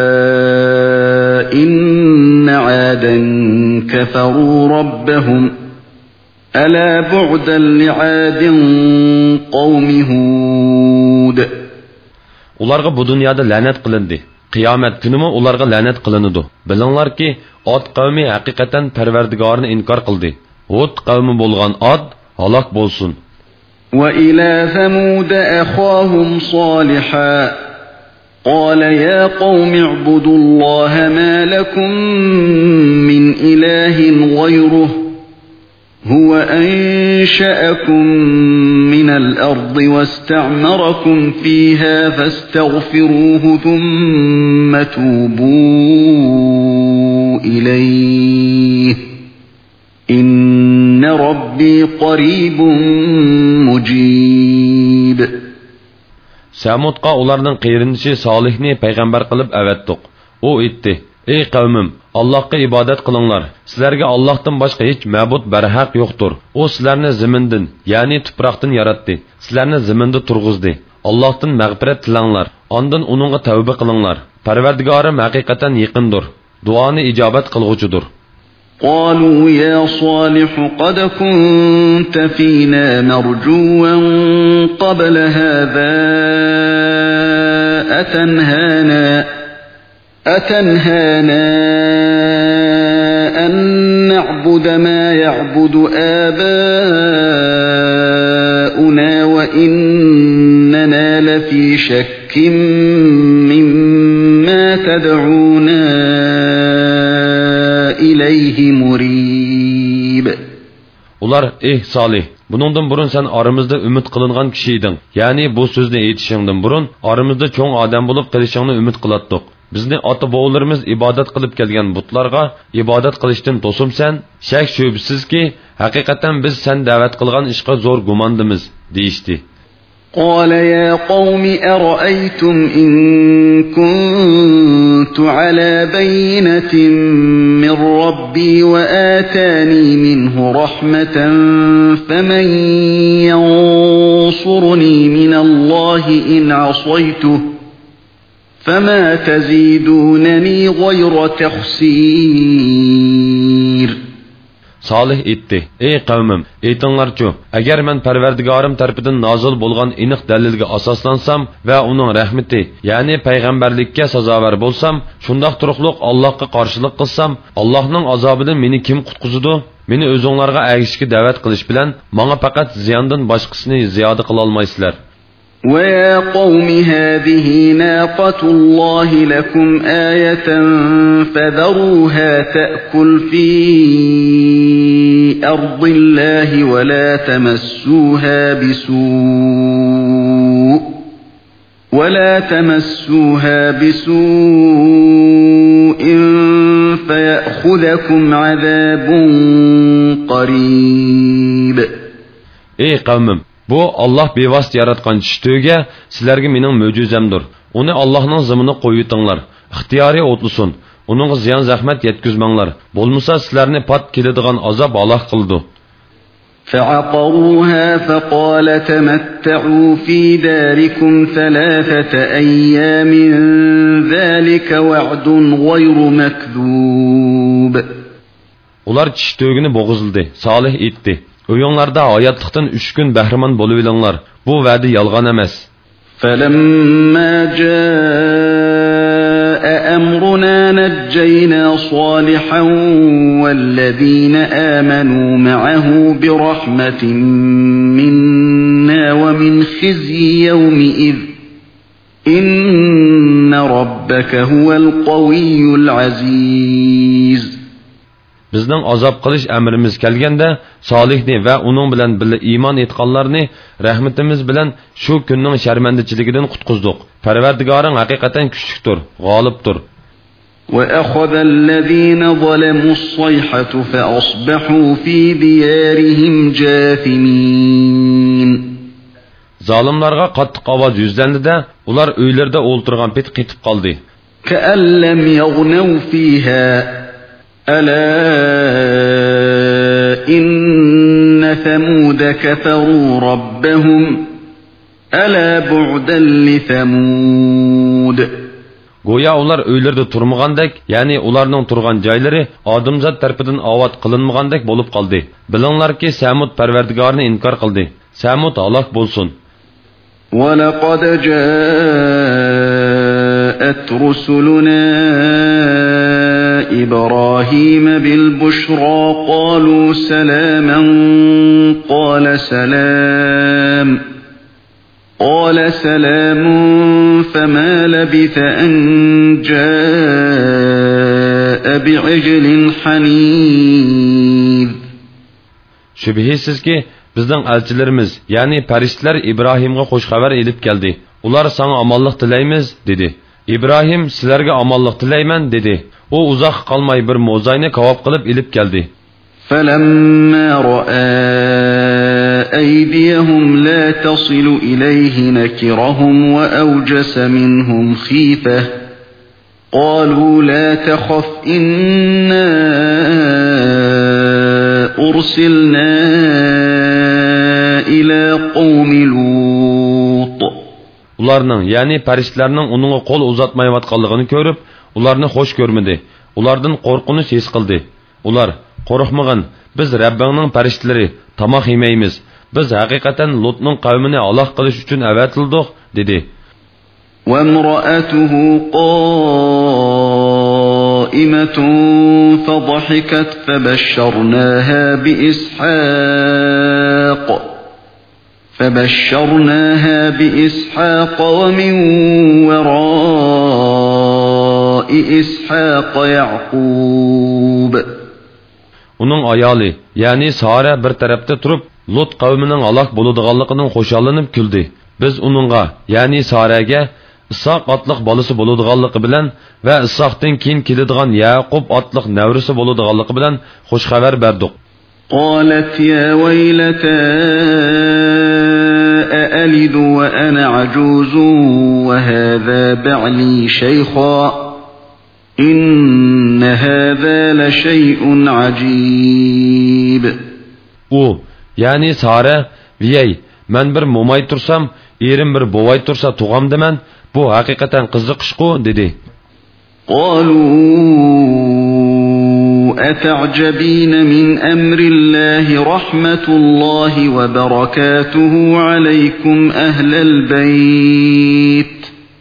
إِنَّ عَادًا كَفَرُوا رَبَّهُمْ أَلَا بُعْدًا لِعَادٍ قَوْمِ هُودٍ. Ularga bu dunyoda la'nat qilindi. Qiyomat kunimi ularga la'nat qilinadi. Bilinglarki, Ad qavmi haqiqatan Parvardigorini inkor qildi. Hud qavmi bo'lgan Ad halok bo'lsin. وَإِلَى ثَمُودَ أَخَاهُمْ صَالِحًا قَالَ يَا قَوْمِ اعْبُدُوا اللَّهَ مَا لَكُمْ مِنْ إِلَٰهٍ غَيْرُهُ هُوَ أَنشَأَكُم مِّنَ الْأَرْضِ وَاسْتَعْمَرَكُمْ فِيهَا فَاسْتَغْفِرُوهُ ثُمَّ تُوبُوا إِلَيْهِ إِنَّ رَبِّي قَرِيبٌ مُجِيبٌ. Samudqa ularning qeyrindishi Solihni payg'ambar qilib avatdiq. U aytdi: "Ey qavmim, Allohga ibodat qilinglar. Sizlarga Allohdan boshqa hech ma'bud barhaq yo'qdir. U sizlarni zamindan, ya'ni tuproqdan yaratdi. Sizlarni zaminda turg'izdi. Allohdan mag'firat tilanglar. Ondan uningga tavba qilinglar. Parvardigorim haqiqatan yaqindir. Duoni ijobat qilg'uchidir." قالوا يا صالح قد كنت فينا مرجوا قبل هذا أتنهانا أتنهانا أن نعبد ما يعبد آباؤنا وإننا لفي شك مما تدعونا إليه مريب. Ular: "Ey Salih, buningdan burun sen aramızda ümit kılıngan kişiydin. Yani bu sözünü aytishingdan burun aramızda çoğun adam bulup qilishingni ümit qilatdik. Bizni ota-bovalarimiz ibodat qilib kelgan butlarga ibodat qilishdan to'simsan, shak shubsizki, haqiqatan biz sen da'vat qilgan ishga zo'r gumondimiz" deyishdi. قال يا قوم أرأيتم إن كنت على بينة من ربي وآتاني منه رحمة فمن ينصرني من الله إن عصيته فما تزيدونني غير تخسير. Salih etdi: "Ey qavmim, aytinglarchu, agar men Parvardigorim tarafidan nozil bo'lgan aniq dalilga asoslansam va uning rahmati, ya'ni payg'ambarlikka sazovar bo'lsam, shundoq turuqliq Allohga qarshilik qilsam, Allohning azobidan meni kim qutqizadi? Meni o'zinglarga ergishishga da'vat qilish bilan menga faqat ziyondan boshqasini ziyoda qila olmaysizlar." وَيَا قَوْمِ هَذِهِ نَاقَةُ اللَّهِ لَكُمْ آيَةً فَذَرُوهَا تَأْكُلْ فِي أَرْضِ اللَّهِ وَلَا تَمَسُّوهَا بِسُوءٍ وَلَا تَمَسُّوهَا بِسُوءٍ فَيَأْخُذَكُمْ عَذَابٌ قَرِيبٌ. Ey qavmim, bu Allah bevosita yaratgan tushtuga sizlarga mening mo'jizamdir. Uni Allohning zimini qo'yitinglar. İxtiyoriy o'tlusun. Onun ziyan zahmet yetkizmanglar. Bolmasa sizlarni pat keladigan azob Allah qildi. فعقروها فقال تمتعوا في داركم ثلاثة أيام ذلك وعد غير مكذوب. Ular tish tөгünü boğuzuldu. Salih etdi. Uyonlarda hayatlıktan üç gün bəhrəman boluvilanglar. Bu vədi yalğan emas. فلما جاء أمرنا نجينا صالحا والذين آمنوا معه برحمة منا ومن خزي يومئذ إن ربك هو القوي العزيز. Bizning azob qilish amrimiz kelganda Solihni va uning bilan birga iymon etganlarni rahmatimiz bilan shu kunning sharmandichiligidan qutqizdik. Parvardigoring haqiqatan kuchlidir, g'olibdir. وأخذ الذين ظلموا الصيحة فأصبحوا في ديارهم جاثمين. Zalimlarga qattiq ovoz yuzlandida, ular uylarda o'ltirgan pet qetib qoldi. كأن لم يغنوا فيها ألا إن ثمود كفروا ربهم ألا بعدا لثمود. Goya ular öylərdə turmagandek, yani ularning turgan joylari odamzat tarafidan avod qilinmagandek bo'lib qoldi. Bilinglarki, Samud Parvardigorini inkor qildi. Samud halok bo'lsin. وَلَقَدْ جَاءَتْ رُسُلُنَا إبراهيم بالبشرى قالوا سلاما قال سلام قال سلام فما لبث أن جاء بعجل حنيذ. Şübhisiz ki bizden elçilerimiz yani periştler İbrahim'e hoş haber elip geldi. Ular sana amallık dileymiz dedi. İbrahim sizlerge amallık dileymen dedi. O uzak kalmayı bir mozayını kavap kılıp ilip geldi. فَلَمَّا رَأَى أَيْدِيَهُمْ لَا تَصِلُ إِلَيْهِ نَكِرَهُمْ وَأَوْجَسَ مِنْهُمْ خِيفَةً قَالُوا لَا تَخَفْ إِنَّا أُرْسِلْنَا إِلَى قَوْمِ لُوطٍ. Ularning yani periştlerinin onunla kol uzatmayıvatqanlığını görüp ularni hoş görmedi. Ulardan qorqunish his qildi. Ular qo'rqmag'in, biz Rabbingning farishtalari tamoq yemaymiz. Biz haqiqatan Lutning qavmini halok qilish uchun avatildik dedi. وَامْرَأَتُهُ قَائِمَةٌ فَضَحِكَتْ فَبَشَّرْنَاهَا بِإِسْحَاقَ فَبَشَّرْنَاهَا بِإِسْحَاقَ وَمِنْ وَرَاءِ إِسْحَاقَ يَعْقُوبَ. Onun ayali, yani Sara bir tarafta turup Lut qavmining halok bo'ladiganligidan xo'shallanib kuldi. Biz uningga, yani Saraga İshaq otliq bolasi bo'ladiganligi bilan va Ishoqdan keyin keladigan Yaqub otliq navrisi bo'ladiganligi bilan xush xabar berdik. قالت يا ويلتى أألد وأنا عجوز وهذا بعلي شيخا إن هذا لشيء عجيب. O, yani Sara, viyay, men bir momay tursam, erim bir bovay tursa tuğamdı men, bu hakikaten qiziqishqu dedi. قالوا أتعجبين من أمر الله رحمة الله وبركاته عليكم أهل البيت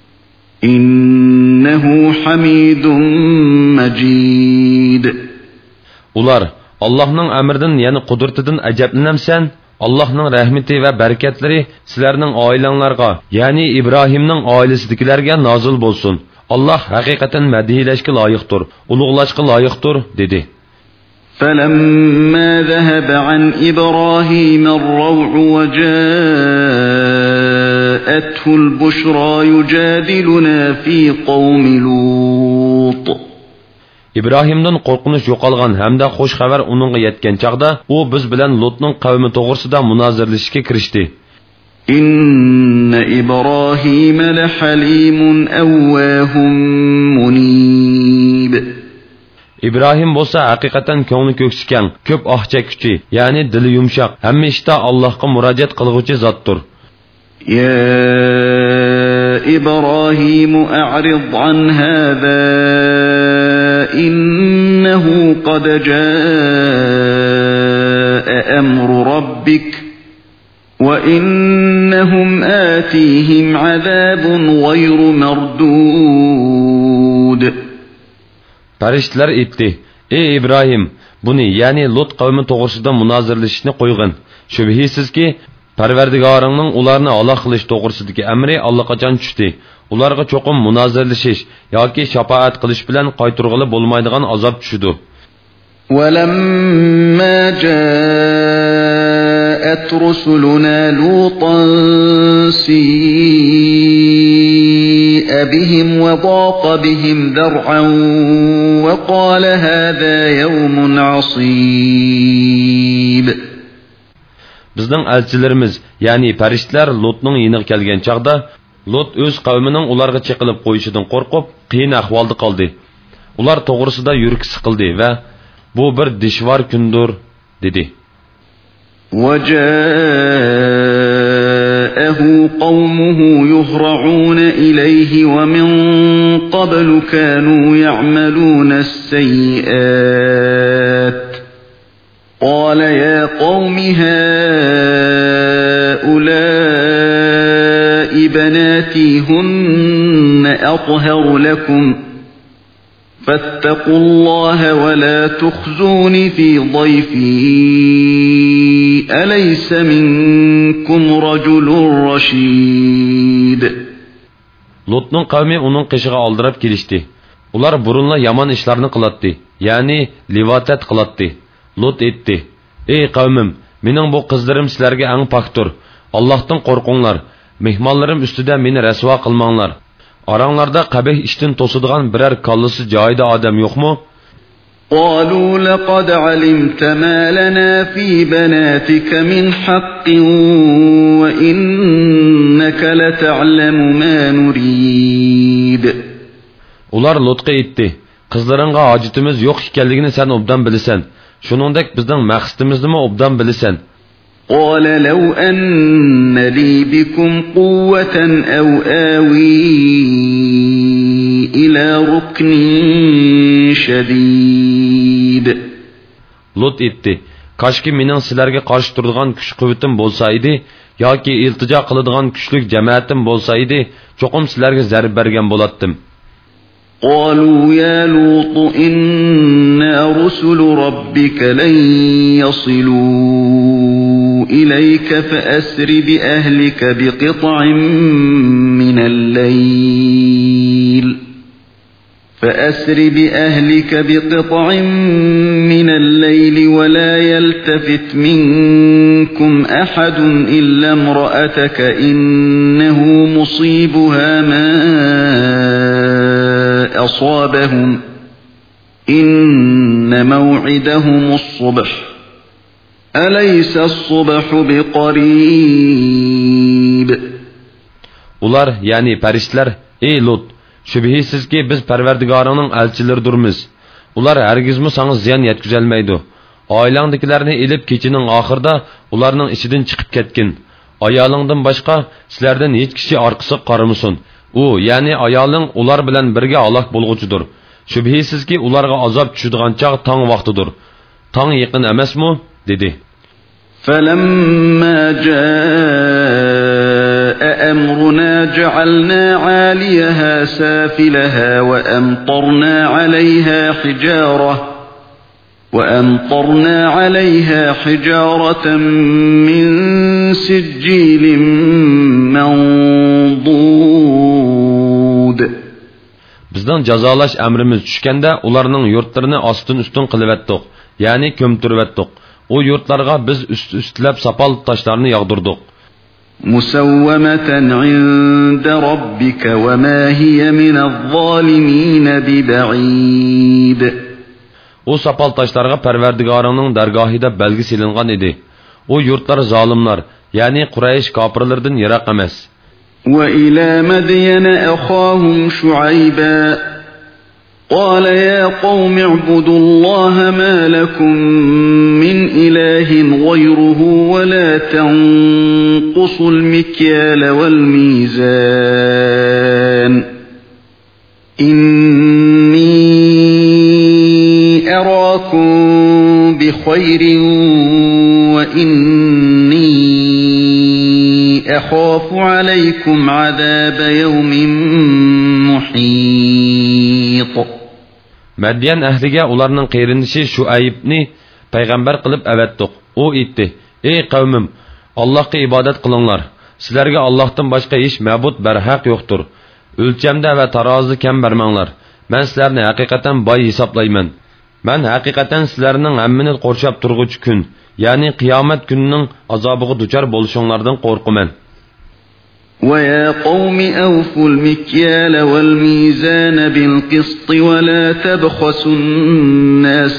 إنه حميد مجيد. Ular Allah'ның əmrindən, yəni qudurtidən əcəblənəmsən, Allah'ның rəhməti və bərəkətləri sizlərinin ailənlərə, yəni İbrahimның ailəsidəkilərə nazil bolsun. Allah həqiqətən mədhiləşkə layiqdir, uluğlaşqə layiqdir dedi. فَلَمَّا ذَهَبَ عَنْ إِبْرَاهِيمَ الرَّوْعُ وَجَاءَتْهُ الْبُشْرَى يُجَادِلُنَا فِي قَوْمِ لُوطٍ. İbrahimdən qorxunuş yo'qolgan hamda xoş xabar uningga yetgan chaqda u biz bilan Lutning qavmi to'g'risida munozirlashishga kirishdi. إن إبراهيم لحليم أواه منيب. İbrahim bo'lsa haqiqatan ko'ngli ko'ksikan, ko'p ah chekuvchi, ya'ni dili yumshoq, hamma ishda Allohga murojaat qilguvchi zotdir. Ya İbrahim a'rid an hada innahu qad jaa amru rabbik ve innahum atihim azabun gayru mardud. Farishtalar aytdi: "Ey İbrahim, buni, ya'ni Lut qavmi to'g'risida munozirlashishni qo'ygin. Shubhisizki, Parvardigoringning ularni halok qilish to'g'risidagi amri allaqachon tushdi. Ularga cho'qim munozirlashish yoki shafaat qilish bilan qaytarg'ili bo'lmaydigan azob tushdi." وَلَمَّا جَاءَتْ رُسُلُنَا لُوطًا سِيءَ بِهِمْ وَضَاقَ بِهِمْ ذَرْعًا وَقَالَ هَذَا يَوْمٌ عَصِيبٌ. Bizning elchilarimiz, ya'ni farishtalar Lutning yeniga kelgan chaqda, Lut o'z qavmining ularga chiqilib qo'yishidan qo'rqib, qiyin ahvolda qoldi. Ular to'g'risida yuragi siqildi va bu bir dishvar kundir dedi. وَجَاءَهُ قَوْمُهُ يُهْرَعُونَ إِلَيْهِ وَمِنْ قَبْلُ كَانُوا يَعْمَلُونَ السَّيِّئَاتِ قَالَ يَا قَوْمِ هَؤُلَاءِ بَنَاتِي هُنَّ أَطْهَرُ لَكُمْ فَاتَّقُوا اللَّهَ وَلَا تُخْزُونِ فِي ضَيْفِي أَلَيْسَ مِنْكُمْ رَجُلٌ رَشِيدٌ. Lutning qavmi uning qishiga oldirib kelishdi. Ular burunla yomon ishlarni qilatdi, ya'ni livatat qilatdi. Lut aytdi: "Ey qavmim, mening bu qizlarim sizlarga eng pokdir. Allohdan qo'rqinglar. Mehmonlarim ustida meni rasvo qilmanglar. Aranglarda qabih ishdan to'sadigan biror kallasi joyida odam yo'qmi?" قالوا لقد علمت ما لنا في بناتك من حق وإنك لتعلم ما نريد. Ular Lutga aytdi: "Qizlaringga hojatimiz yo'q ekanligini sen obdan bilasan. Shuningdek bizning maqsadimizni ham obdan bilasan." قال لو أن لي بكم قوة أو آوي إلى ركن شديد. Lut aytdi: "Qashki mening sizlarga qarshi turadigan kuch-quvvatim bo'lsa edi, yoki iltijo qiladigan kuchlik jamoatim bo'lsa edi, cho'qim sizlarga zarb bergan bo'latdim." قالوا يا لوط إنا رسل ربك لن يصلوا إليك فأسر بأهلك بقطع من الليل فأسر بأهلك بقطع من الليل ولا يلتفت منكم أحد إلا امرأتك إنه مصيبها ما أصابهم إن موعدهم الصبح أليس الصبح بقريب. Ular, yani farishtalar: "Ey Lut, shubhisizki biz Parvardigoringning elchilaridirmiz. Ular hargizmi sana ziyon yetkazolmaydi. Oilangdagilarni elib kechining oxirida ularning ichidan chiqib ketgin. Ayolingdan boshqa sizlardan hech kishi orqasiga qaramasin. U, ya'ni ayoling ular bilan birga halok bo'lguchidir. Shubhisizki ularga azob tushadigan chaq tong vaqtidir. Tong yaqin emasmi?" dedi. فَلَمَّا جَاءَ أَمْرُنَا جَعَلْنَا عَالِيَهَا سَافِلَهَا وَأَمْطَرْنَا عَلَيْهَا حِجَارَةً وَأَمْطَرْنَا عَلَيْهَا حِجَارَةً مِّن سِجِّيلٍ مَّنضُودٍ. Bizning jazolash amrimiz tushganda ularning yurtlarini ostin ustun qilivetdik, ya'ni ko'mtirvetdik. O yurtlarga biz üst-üstlab sapal taşlarını yağdırdık. Musawwamatan 'inda rabbika ve ma hiya minez-zalimin biba'id. O sapal taşlarga Parvardigoringning dargohida belgi silingan edi. O yurtlar zalimlar, yani Quraysh kafirlardan yiroq emas. Ve ila Madyan akhahum Shuayba قال يا قوم اعبدوا الله ما لكم من إله غيره ولا تنقصوا المكيال والميزان إني أراكم بخير وإني أخاف عليكم عذاب يوم محيط. Madyan ahliga ularning qeyrindishi Shuaybni payg'ambar qilib avatdiq. U aytdi: "Ey qavmim, Allohga ibodat qilinglar. Sizlarga Allohdan boshqa hech ma'bud barhaq yo'qdir. O'lchamda va tarozida kam bermanglar. Men sizlarni haqiqatan boy hisoblayman. Men haqiqatan sizlarning hammani qo'rshab turg'uchi kun, ya'ni qiyomat kunining azobiga duchor bo'lishinglardan qo'rqaman." وَيَا قَوْمِ أَوْفُوا الْمِكْيَالَ وَالْمِيزَانَ بِالْقِسْطِ وَلَا تَبْخَسُوا النَّاسَ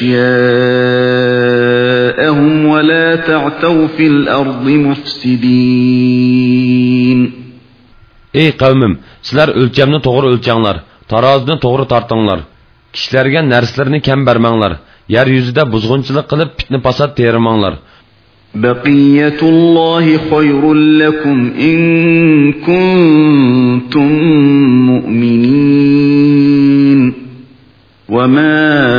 أَشْيَاءَهُمْ وَلَا تَعْثَوْا فِي الْأَرْضِ مُفْسِدِينَ. Ey qavmim, sizlar o'lchamni to'g'ri o'lchanglar, tarozini to'g'ri tortinglar. Kishilarga narsalarni kam bermanglar. Yer yuzida buzg'unchilik qilib fitna fasod termanglar. بقية الله خير لكم إن كنتم مؤمنين وما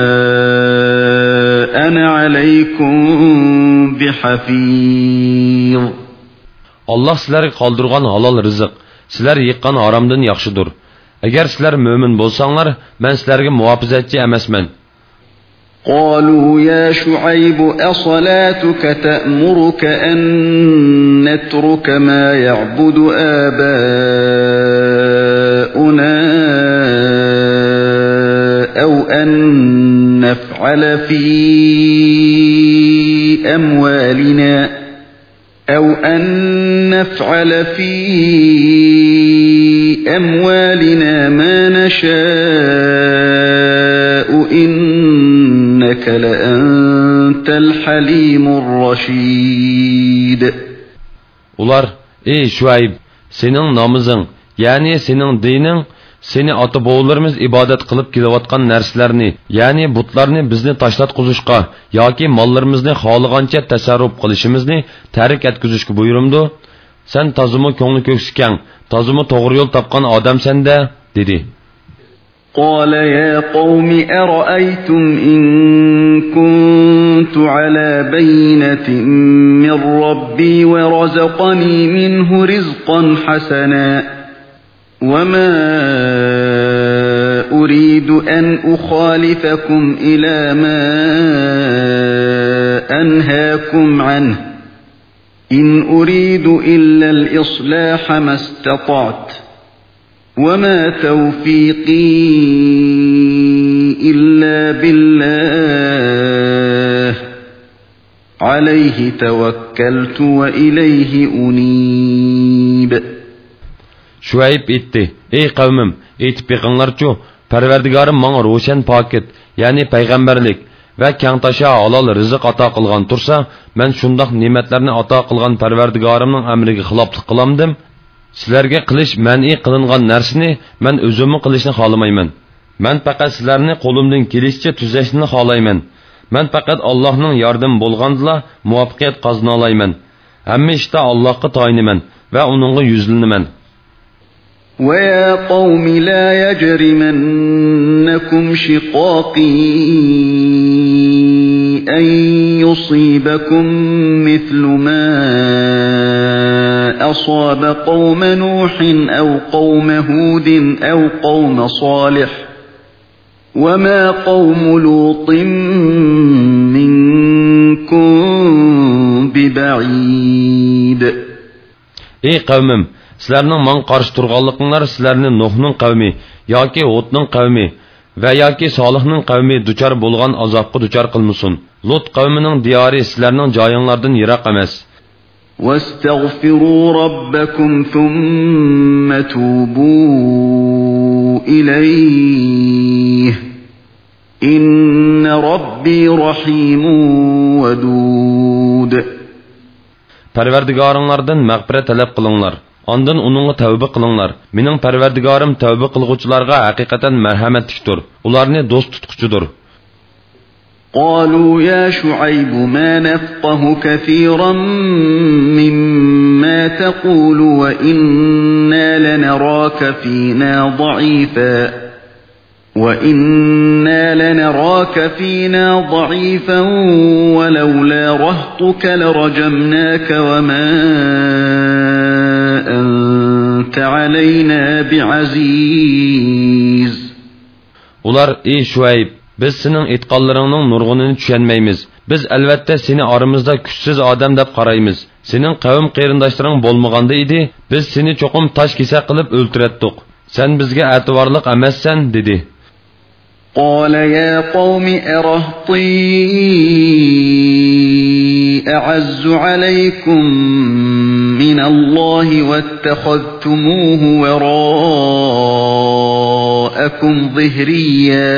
أنا عليكم بحفيظ. Allah sizlarga qoldirgan halol rizq, sizlar yiqqan haromdan yaxshidir. Agar sizlar mo'min bo'lsanglar, men sizlarga muhofizatchi emasman. قالوا يا شعيب أصلاتك تأمرك أن نترك ما يعبد آباؤنا أو أن نفعل في أموالنا أو أن نفعل في أموالنا ما نشاء إنك لأنت الحليم الرشيد. Ular, ey Şuayb, senin namazın, yani senin dinin, seni ata-boğularımız ibadet kılıp kilovatkan nerslerini, yani butlarını bizni taşlatquzuşqa, yoki mallarımızını xalıgancha tasarruf qilishimizni tarik etkizishga buyurumdu. Sen tazımı ko'ngli ko'kskan, tazımı to'g'ri yo'l topgan odamsan-da, dedi. قال يا قوم أرأيتم إن كنت على بينة من ربي ورزقني منه رزقا حسنا وما أريد أن أخالفكم إلى ما أنهاكم عنه إن أريد إلا الإصلاح ما استطعت وما توفيقي إلا بالله عليه توكلت وإليه أنيب. Şuayb etti: Ey qavmim, etib beqinglarchu, Parvardigorim menga ro'shan pokit, ya'ni payg'ambarlik va kangtasha halol rizq ato qilgan tursa, men shundoq ne'matlarni ato qilgan Parvardigorimning amriga xiloflik qilamdim. Sizlarga qilish man'i qilingan narsani men o'zimni qilishni xohlamayman. Men faqat sizlarni qo'limdan kelishicha tuzashni xohlayman. Men faqat Allohning yordami bo'lgandila muvaffaqiyat qozona olayman. Hamma ishda Allohga toyinaman va uningga yuzlanaman. وَيَا قَوْمِ لَا يَجْرِمَنَّكُمْ شِقَاقِي أَن يُصِيبَكُم مِّثْلُ مَا أَصَابَ قَوْمَ نُوحٍ أَوْ قَوْمَ هُودٍ أَوْ قَوْمَ صَالِحٍ وَمَا قَوْمُ لُوطٍ مِّنكُم بِبَعِيدٍ. Ey qavmim, sizlarning men qarshi turganliklarinlar sizlarni Nuhning qavmi yoki Hudning qavmi va yoki Solihning qavmi duchor bo'lgan azobga duchor qilmasin. Lut qavmining diyori sizlarning joyinglardan yiroq emas. واستغفروا ربكم ثم توبوا إليه إن ربي رحيم ودود. Parvardigoringlardan mag'firat talab qilinglar. Ondan onunğa tövbe qılınlar. Mening Parvardigorim tövbe qilguvchilarga haqiqatan marhamatlikdir. Ularni do'st tutquchidir. قالوا يا شعيب ما نفقه كثيرا مما تقول وإنا لنراك فينا ضعيفا وإنا لنراك فينا ضعيفا ولولا رهطك لرجمناك وما أنت علينا بعزيز. Ular ey Şuayb, biz sening etqonlaringning nurg'unini tushunmaymiz. Biz albatta seni aramizda kuchsiz odam deb qaraymiz. Sening qavm qarindoshlaring bo'lmaganda edi, biz seni cho'qim tosh kesak qilib o'ltiratdik. Sen bizga e'tiborliq emassan dedi. قال يا قوم أرهطي أعز عليكم من الله واتخذتموه وراءكم ظهريا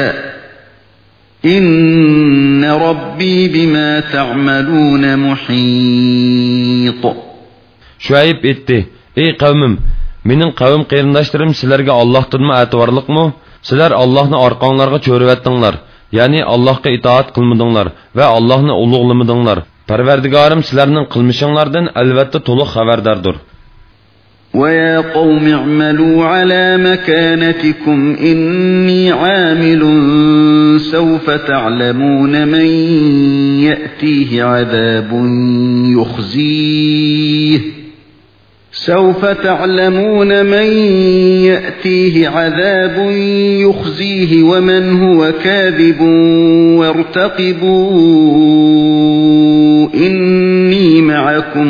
إن ربي بما تعملون محيط. Şuayb etti: Ey qavmim, mening qavm qarindoshlarım sizlarga Allohdanmi e'tiborliqmi? Sizlar Allah'ni arqanlarga cho'rivatdinglar, ya'ni Allohga itoat qilmadinglar va Allohni ulug'lamadinglar. Parvardigorim sizlarning qilmishinglardan albatta to'liq xabardordir. وَيَا قَوْمِ اعْمَلُوا عَلَى مَكَانَتِكُمْ إِنِّي عَامِلٌ سَوْفَ تَعْلَمُونَ مَنْ يَأْتِيهِ عَذَابٌ يُخْزِيهِ سوف تعلمون من يأتيه عذاب يخزيه ومن هو كاذب وارتقبوا إني معكم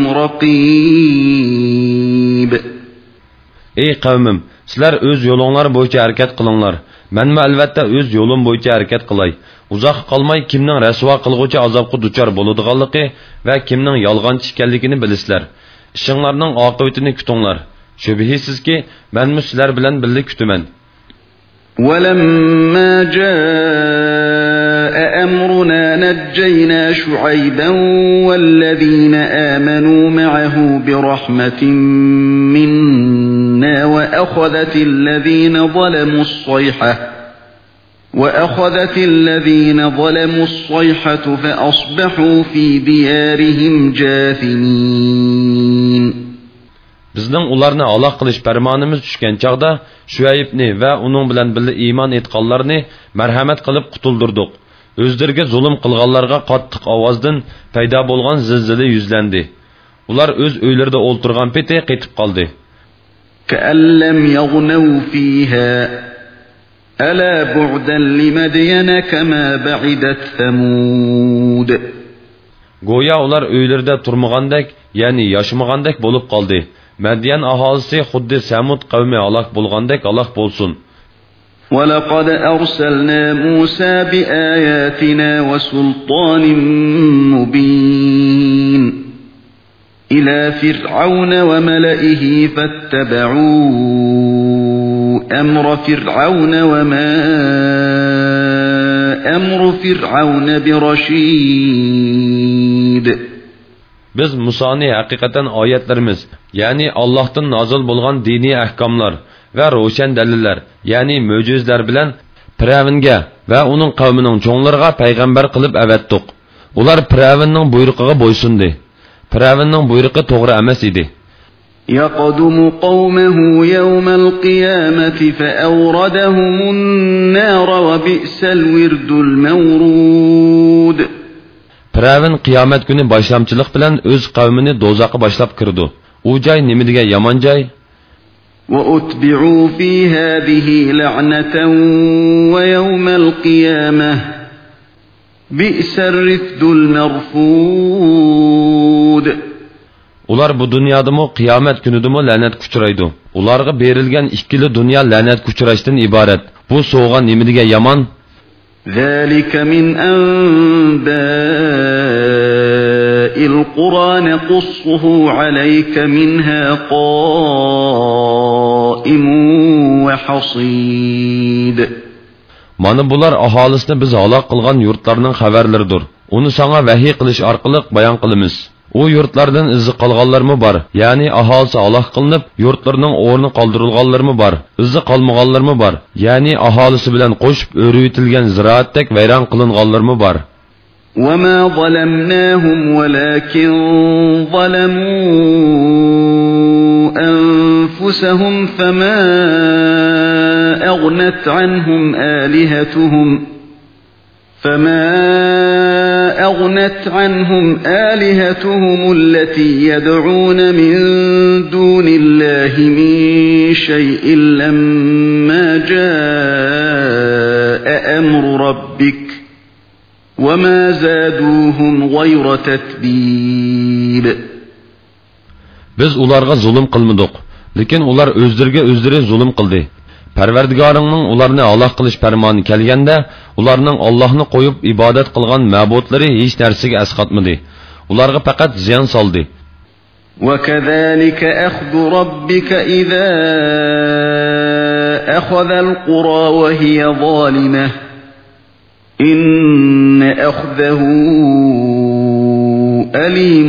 رقيب. Ey qavmim, sizlar o'z yo'linglar bo'yicha harakat qilinglar. Men ma albatta o'z yo'lim bo'yicha harakat qilay. Uzoq qolmay kimning rasvo qilguvchi azobga duchor bo'ladiganligi va kimning yolg'onchi ekanligini bilasizlar. İşinlarning oqibatini kutinglar. Shubhisizki, men sizlar bilan birga kutaman. وَلَمَّا جَاءَ أَمْرُنَا نَجَّيْنَا شُعَيْبًا وَالَّذِينَ آمَنُوا مَعَهُ بِرَحْمَةٍ مِنَّا وَأَخَذَتِ الَّذِينَ ظَلَمُوا الصَّيْحَةُ وَأَخَذَتِ الَّذِينَ ظَلَمُوا الصَّيْحَةُ فَأَصْبَحُوا فِي دِيَارِهِمْ جَاثِمِينَ. Bizning ularni halok qilish farmonimiz tushgan chaqda Şuaybni va uning bilan birga iymon etganlarni marhamat qilib qutuldirdik. O'zlariga zulm qilganlarga qattiq ovozdan paydo bo'lgan zilzila yuzlandi. Ular o'z uylarida o'ltirgan pete qaytib qoldi. كَأَن لَّمْ يَغْنَوْا فِيهَا أَلَا بُعْدًا لِمَدْيَنَ كَمَا بَعِدَتْ ثَمُودَ. Go'yo ular uylarida turmagandek, ya'ni yashmagandek bo'lib qoldi. Madyan aholisi xuddi Samud qavmi halok bo'lgandek halok bo'lsin. وَلَقَدْ أَرْسَلْنَا مُوسَى بِآيَاتِنَا وَسُلْطَانٍ مُبِينٍ إِلَى فِرْعَوْنَ وَمَلَئِهِ فَاتَّبَعُوا أَمْرَ فِرْعَوْنَ وَمَا أَمْرُ فِرْعَوْنَ بِرَشِيدٍ. Biz Musa'ni haqiqatan oyatlarimiz, ya'ni Allohdan nozil bo'lgan diniy ahkomlar va ro'shan dalillar, ya'ni mo'jizlar bilan Firavunga va uning qavmining cho'nglariga payg'ambar qilib avatdiq. Ular Firavunning buyrug'iga bo'ysundi. Firavunning buyrug'i to'g'ri emas edi. يَقْدُمُ قَوْمَهُ يَوْمَ الْقِيَامَةِ فَأَوْرَدَهُمُ النَّارَ وَبِئْسَ الْوِرْدُ الْمَوْرُودُ. Firavun qiyomat kuni boshlamchilik bilan o'z qavmini do'zaxga boshlab kirdi. U joy nima degan yomon joy? وَأُتْبِعُوا فِي هَذِهِ لَعْنَةً وَيَوْمَ الْقِيَامَةِ بِئْسَ الرِّفْدُ الْمَرْفُودُ. Ular bu dunyodami, qiyomat kunidami la'nat kuchraydi. Ularga berilgan ikkili dunyo la'nat kuchrashdan iborat. Bu so'g'an nima degan yomon? ذَلِكَ مِنْ أَنْبَاءِ الْقُرَى نَقُصُّهُ عَلَيْكَ مِنْهَا قَائِمٌ وَحَصِيدٌ. Mana bular aholisini biz halok qilgan yurtlarning xabarlaridir. Uni sana vahiy qilish orqali bayon qilamiz. u yurtlardan izi qolganlarmi bor, ya'ni aholisi halok qilinib, yurtlarning o'rni qoldirilganlarmi bor, izi qolmaganlarmi bor, ya'ni aholisi bilan qo'shib o'rvitilgan ziroatdek vayron qilinganlarmi bor. وَمَا ظَلَمْنَاهُمْ وَلَكِنْ ظَلَمُوا أَنفُسَهُمْ فَمَا أَغْنَتْ عَنْهُمْ آلِهَتُهُمْ فَمَا أَغْنَتْ عَنْهُمْ آلِهَتُهُمُ الَّتِي يَدْعُونَ مِن دُونِ اللَّهِ مِن شَيْءٍ لَّمَّا جَاءَ أَمْرُ رَبِّكَ وَمَا زَادُوهُمْ غَيْرَ تَتْبِيبٍ. Biz ularga zulm qilmadik, lekin ular o'zlariga o'zlari zulm qildi. Parvardigoringning ularni halok qilish farmoni kelganda, ularning Allohni qo'yib ibodat qilgan ma'budlari hech narsaga asqatmadi. Ularga faqat ziyon soldi. وَكَذَلِكَ أَخْذُ رَبِّكَ إِذَا أَخَذَ الْقُرَى وَهِيَ ظَالِمَةٌ إِنَّ أَخْذَهُ أَلِيمٌ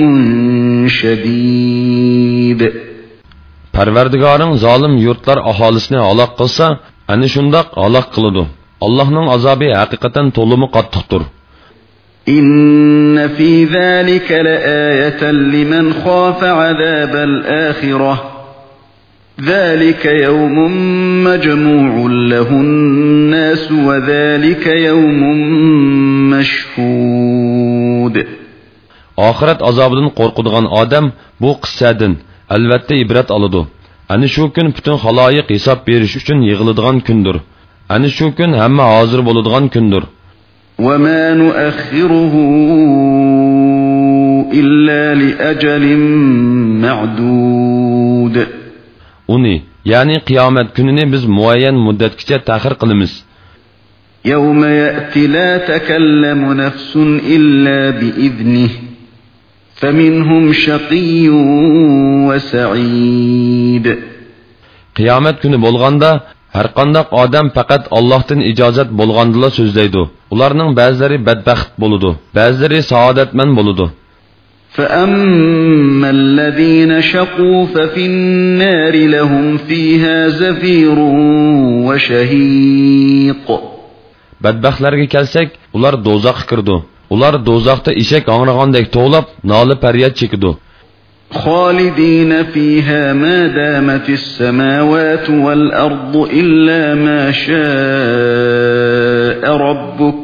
شَدِيدٌ. Parvardigoring zolim yurtlar aholisini halok qilsa, ana shundoq halok qiladi. Allohning azobi haqiqatan to'limi qattiqdir. إِنَّ فِي ذَلِكَ لَآيَةً لِمَنْ خَافَ عَذَابَ الْآخِرَةِ ذَلِكَ يَوْمٌ مَجْمُوعٌ لَهُ النَّاسُ وَذَلِكَ يَوْمٌ مَشْهُودٌ. Oxirat azobidan qo'rqadigan odam bu qissadan albatta ibrat oladi. Ana shu kun butun xaloyiq hisob berish uchun yig'iladigan kundir. Ana shu kun hamma hozir bo'ladigan kundir. وَمَا نُؤَخِّرُهُ إِلَّا لِأَجَلٍ مَعْدُودٍ. Uni, ya'ni qiyomat kunini biz muayyan muddatgacha ta'xir qilamiz. يَوْمَ يَأْتِي لَا تَكَلَّمُ نَفْسٌ إِلَّا بِإِذْنِهِ فَمِنْهُمْ شَقِيٌّ وَسَعِيدٌ. Qiyomat kuni bo'lganda har qanday odam faqat Allohdan ijozat bo'lgandila so'zlaydi. Ularning ba'zilari badbaxt bo'ladi, ba'zilari saodatmand bo'ladi. فَأَمَّا الَّذِينَ شَقُوا فَفِي النَّارِ لَهُمْ فِيهَا زَفِيرٌ وَشَهِيقٌ. Badbaxtlarga kelsak, ular do'zaxga kirdi. Ular do'zaxda eshak angragandek to'lab, noli faryod chekidi. خَالِدِينَ فِيهَا مَا دَامَتِ السَّمَاوَاتُ وَالْأَرْضُ إِلَّا مَا شَاءَ رَبُّكَ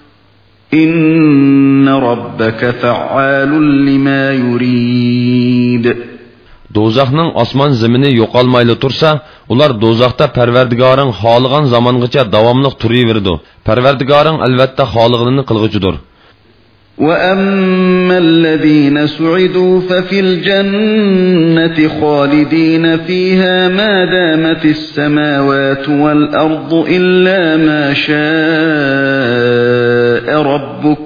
إِنَّ رَبَّكَ فَعَّالٌ لِمَا يُرِيدُ. Do'zaxning osmon zamini yo'qolmayli tursa, ular do'zaxda Parvardigoring xohlagan zamongacha davomli turaverdi. Parvardigoring albatta xohlaganini qilguchidir. وَأَمَّا الَّذِينَ سُعِدُوا فَفِي الْجَنَّةِ خَالِدِينَ فِيهَا مَا دَامَتِ السَّمَاوَاتُ وَالْأَرْضُ إِلَّا مَا شَاءَ رَبُّكَ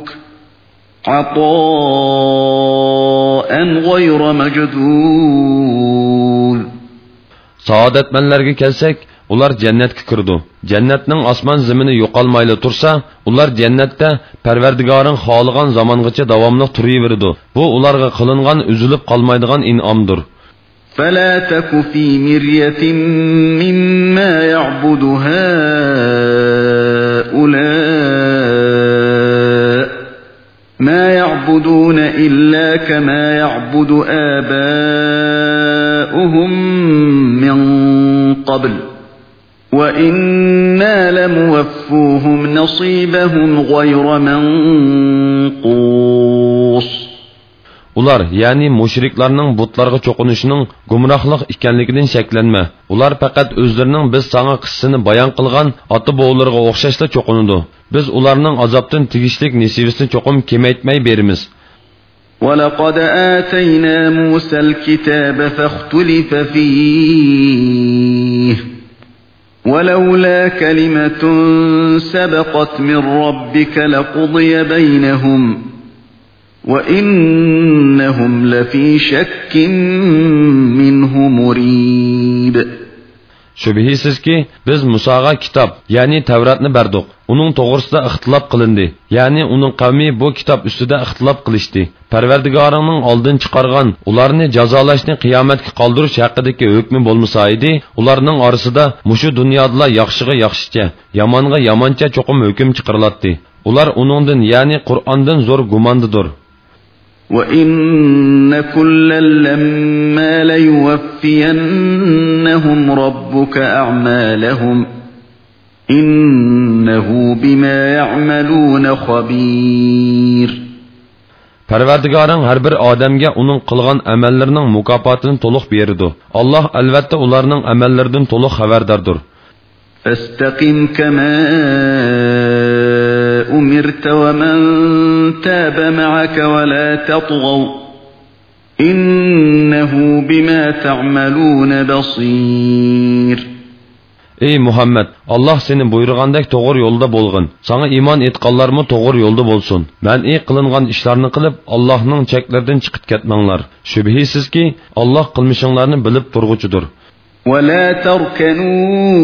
عَطَاءً غَيْرَ مَجْذُوذٍ. Saodatmanlarga kelsak, ular jannatga kirdi. Jannatning osmon zamini yo'qolmayli tursa, ular jannatda Parvardigoring xohlagan zamongacha davomli turaverdi. Bu ularga qilingan uzilib qolmaydigan in'omdir. فَلَا تَكُ فِي مِرْيَةٍ مِّمَّا يَعْبُدُ هَؤُلَاءِ مَا يَعْبُدُونَ إِلَّا كَمَا يَعْبُدُ آبَاؤُهُم مِّن قَبْلُ وَإِنَّا لَمُوَفُّوهُمْ نَصِيبَهُمْ غَيْرَ مَنقُوصٍ. Ular, yani müşriklarning butlarga cho'qinishining gumrohlik ekanligidan shaklanma. Ular faqat o'zlarining biz sana qissini bayon qilgan ota-bobolarga o'xshashla cho'qinadi. Biz ularning azobdan tegishlik nisibasini cho'qim kemaytmay beramiz. وَلَقَدْ آتَيْنَا مُوسَى الْكِتَابَ فَاخْتُلِفَ فِيهِ وَلَوْلَا كَلِمَةٌ سَبَقَتْ مِنْ رَبِّكَ لَقُضِيَ بَيْنَهُمْ وَإِنَّهُمْ لَفِي شَكٍّ مِّنْهُ مُرِيبٍ. Shubhisizki biz Musoga kitob, ya'ni Tavratni berdik. Uning to'g'risida ixtilof qilindi, ya'ni uning qavmi bu kitob ustida ixtilof qilishdi. Parvardigoringning oldin chiqargan ularni jazolashni qiyomatga qoldirish haqidagi hukmi bo'lmasa edi, ularning orasida mushu dunyoda yaxshiga yaxshicha, yomonga yomoncha cho'qim hukm chiqarilatdi. Ular uningdan, ya'ni Qur'ondan zo'r gumondidir. وَإِنَّ كُلًّا لَّمَّا لَيُوَفِّيَنَّهُمْ رَبُّكَ أَعْمَالَهُمْ إِنَّهُ بِمَا يَعْمَلُونَ خَبِيرٌ. Parvardigoring har bir odamga uning qilgan amallarining mukofotini to'liq beradi. Alloh albatta ularning amallaridan to'liq xabardordir. فَاسْتَقِمْ كَمَا أُمِرْتَ وَمَنْ تَابَ مَعَكَ وَلَا تَطْغَوْا إِنَّهُ بِمَا تَعْمَلُونَ بَصِيرٌ. Ey Muhammed, Allah seni buyurgandek doğru yolda bolğun. Sana iman etqanlarmı doğru yolda bolsun. Məni qılınğan işlerini qılıp Allah'ның çeklerden çıkıp ketmanglar. Şübhisiz ki Allah qılmışınlarını bilip durğucudur. وَلَا تَرْكَنُوا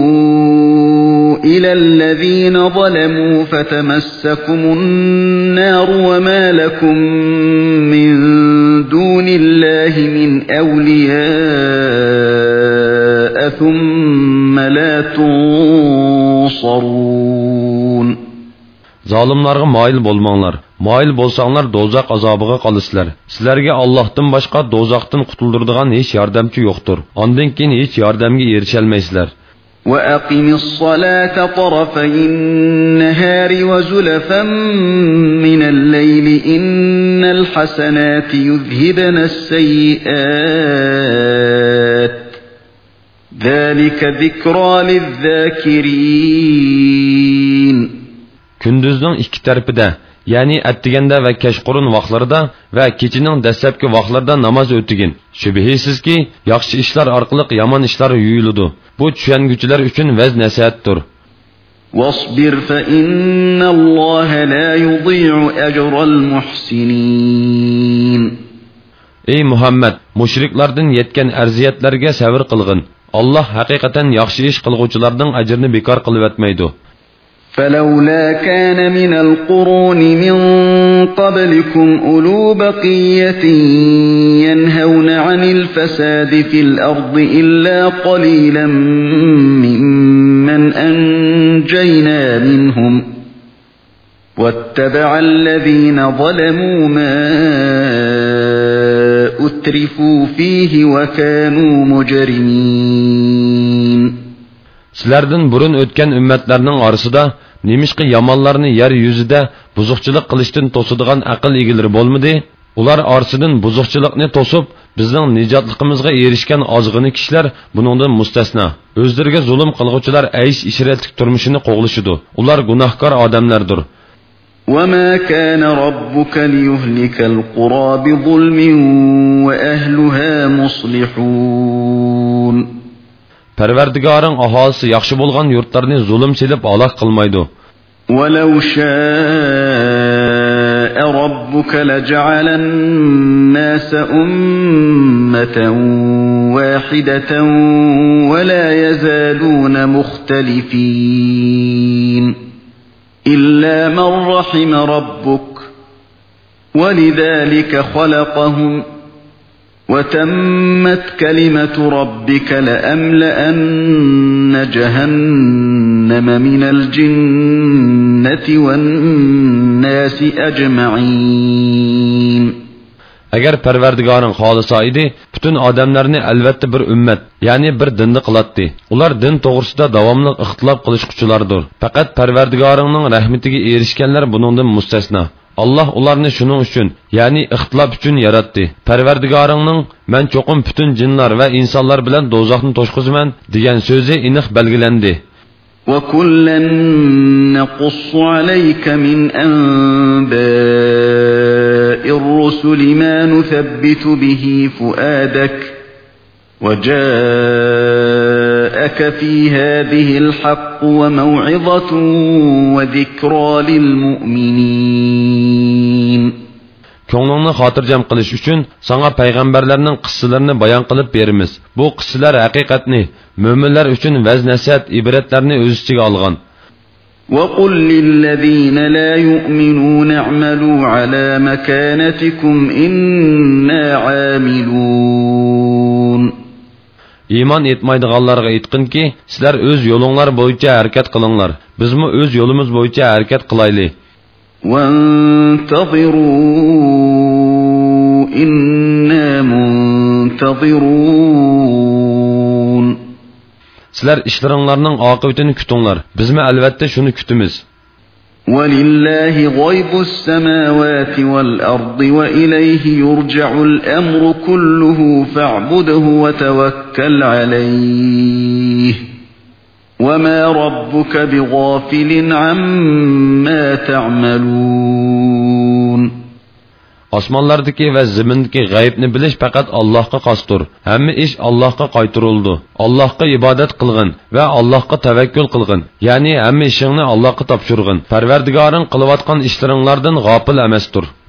إِلَى الَّذِينَ ظَلَمُوا فَتَمَسَّكُمُ النَّارُ وَمَا لَكُمْ مِنْ دُونِ اللَّهِ مِنْ أَوْلِيَاءَ ثُمَّ لَا تُنصَرُونَ. Zalimlarga mail bolmanglar. Mail bolsanglar dozaq azabıga qalısızlar. Sizlarga Allah'tan başqa dozaqdan qutuldirdigan hiç yardımcı yoktur. Ondan keyin hiç yardımga erişelmeysizlar. وَأَقِمِ الصَّلَاةَ طَرَفَيِ النَّهَارِ وَزُلَفًا مِنَ اللَّيْلِ إِنَّ الْحَسَنَاتِ يُذْهِبْنَ السَّيِّئَاتِ ذَلِكَ ذِكْرَى لِلذَّاكِرِينَ. Gündüzning ikki tarafida, ya'ni attiganda va kashqurun vaqtlarida va kechining dastlabki vaqtlarida namoz o'tigin. Shubhisizki, yaxshi ishlar orqali yomon ishlar yuyiladi. Bu tushunguchilar uchun vaz nasihatdir. وَاصْبِرْ فَإِنَّ اللَّهَ لَا يُضِيعُ أَجْرَ الْمُحْسِنِينَ. Ey Muhammed, mushriklardan yetgan arziyatlarga sabr qilgin. Allah haqiqatan yaxshi ish qilguvchilarning ajrini bekor qilib o'tmaydi. فَلَوْلَا كَانَ مِنَ الْقُرُونِ مِنْ قَبْلِكُمْ أُولُو بَقِيَّةٍ يَنْهَوْنَ عَنِ الْفَسَادِ فِي الْأَرْضِ إِلَّا قَلِيلًا مِّمَّنْ أَنْجَيْنَا مِنْهُمْ وَاتَّبَعَ الَّذِينَ ظَلَمُوا مَا أُتْرِفُوا فِيهِ وَكَانُوا مُجْرِمِينَ. Sizlerden burun ötken ümmetlerinin arasında nemişki yamanlarını yer yüzüde buzuqçılık qilishdan to'sadigan aql egileri bolmadi. Ular arasından buzuqçılıkni to'sib bizning nijotligimizga erishgan ozg'ini kishilar buningdan mustasno. O'zlariga zulm qilguvchilar aysh ishratlik turmushini qo'g'lishidu. Ular gunohkor odamlardir. وَمَا كَانَ رَبُّكَ لِيُهْلِكَ الْقُرَى بِظُلْمٍ وَأَهْلُهَا مُصْلِحُونَ. Parvardigoring aholisi yaxshi bo'lgan yurtlarni zulm silib halok qilmaydi. وَلَوْ شَاءَ رَبُّكَ لَجَعَلَ النَّاسَ أُمَّةً وَاحِدَةً وَلَا يَزَالُونَ مُخْتَلِفِينَ إِلَّا مَنْ رَحِمَ رَبُّكَ وَلِذَلِكَ خَلَقَهُمْ وَتَمَّتْ كَلِمَةُ رَبِّكَ لَأَمْلَأَنَّ جَهَنَّمَ مِنَ الْجِنَّةِ وَالنَّاسِ أَجْمَعِينَ. Agar Parvardigoring xolisa edi, bütün odamlarni albatta bir ummat, ya'ni bir dinni qilatdi. Ular din to'g'risida davomli ixtilof qilishquchilardir. Faqat Parvardigoringning rahmatiga erishganlar buningdan mustasno. Allah ularni shuning uchun, ya'ni ixtilof uchun yaratdi. Parvardigoringning men cho'qim bütün jinlar va insonlar bilan dozoqni to'shqizaman degan so'zi aniq belgilandi. وَكُلًّا نَّقُصُّ عَلَيْكَ مِنْ أَنبَاءِ الرُّسُلِ مَا نُثَبِّتُ بِهِ فُؤَادَكَ وَجَاءَكَ فِي هَٰذِهِ الْحَقُّ وَمَوْعِظَةٌ وَذِكْرَىٰ لِلْمُؤْمِنِينَ. ko'nglingni xotirjam qilish uchun sana payg'ambarlarning qissalarini bayon qilib beramiz. Bu qissalar haqiqatni, mo'minlar uchun vaz-nasihat, ibratlarni o'z ichiga olgan. وَقُلْ لِلَّذِينَ لَا يُؤْمِنُونَ اعْمَلُوا عَلَى مَكَانَتِكُمْ إِنَّا عَامِلُونَ İman etmaydiganlarga aytqinki, sizlar o'z yo'linglar bo'yicha harakat qilinglar. Bizmi o'z yo'limiz bo'yicha harakat qilayli. وَانْتَظِرُوا إِنَّا مُنْتَظِرُونَ Sizlar ishlaringlarning oqibatini kutinglar. Bizmi albatta shuni kutamiz. وَلِلَّهِ غَيْبُ السَّمَاوَاتِ وَالْأَرْضِ وَإِلَيْهِ يُرْجَعُ الْأَمْرُ كُلُّهُ فَاعْبُدْهُ وَتَوَكَّلْ عَلَيْهِ وَمَا رَبُّكَ بِغَافِلٍ عَمَّا تَعْمَلُونَ Osmonlardagi va zimindagi g'aybni bilish faqat Allohga xosdir. Hamma ish Allohga qaytarildi. Allohga ibodat qilgin va Allohga tavakkul qilgin. Ya'ni hamma ishingni Allohga topshirgin. Parvardigoring qilayotgan ishlaringlardan g'ofil emasdir.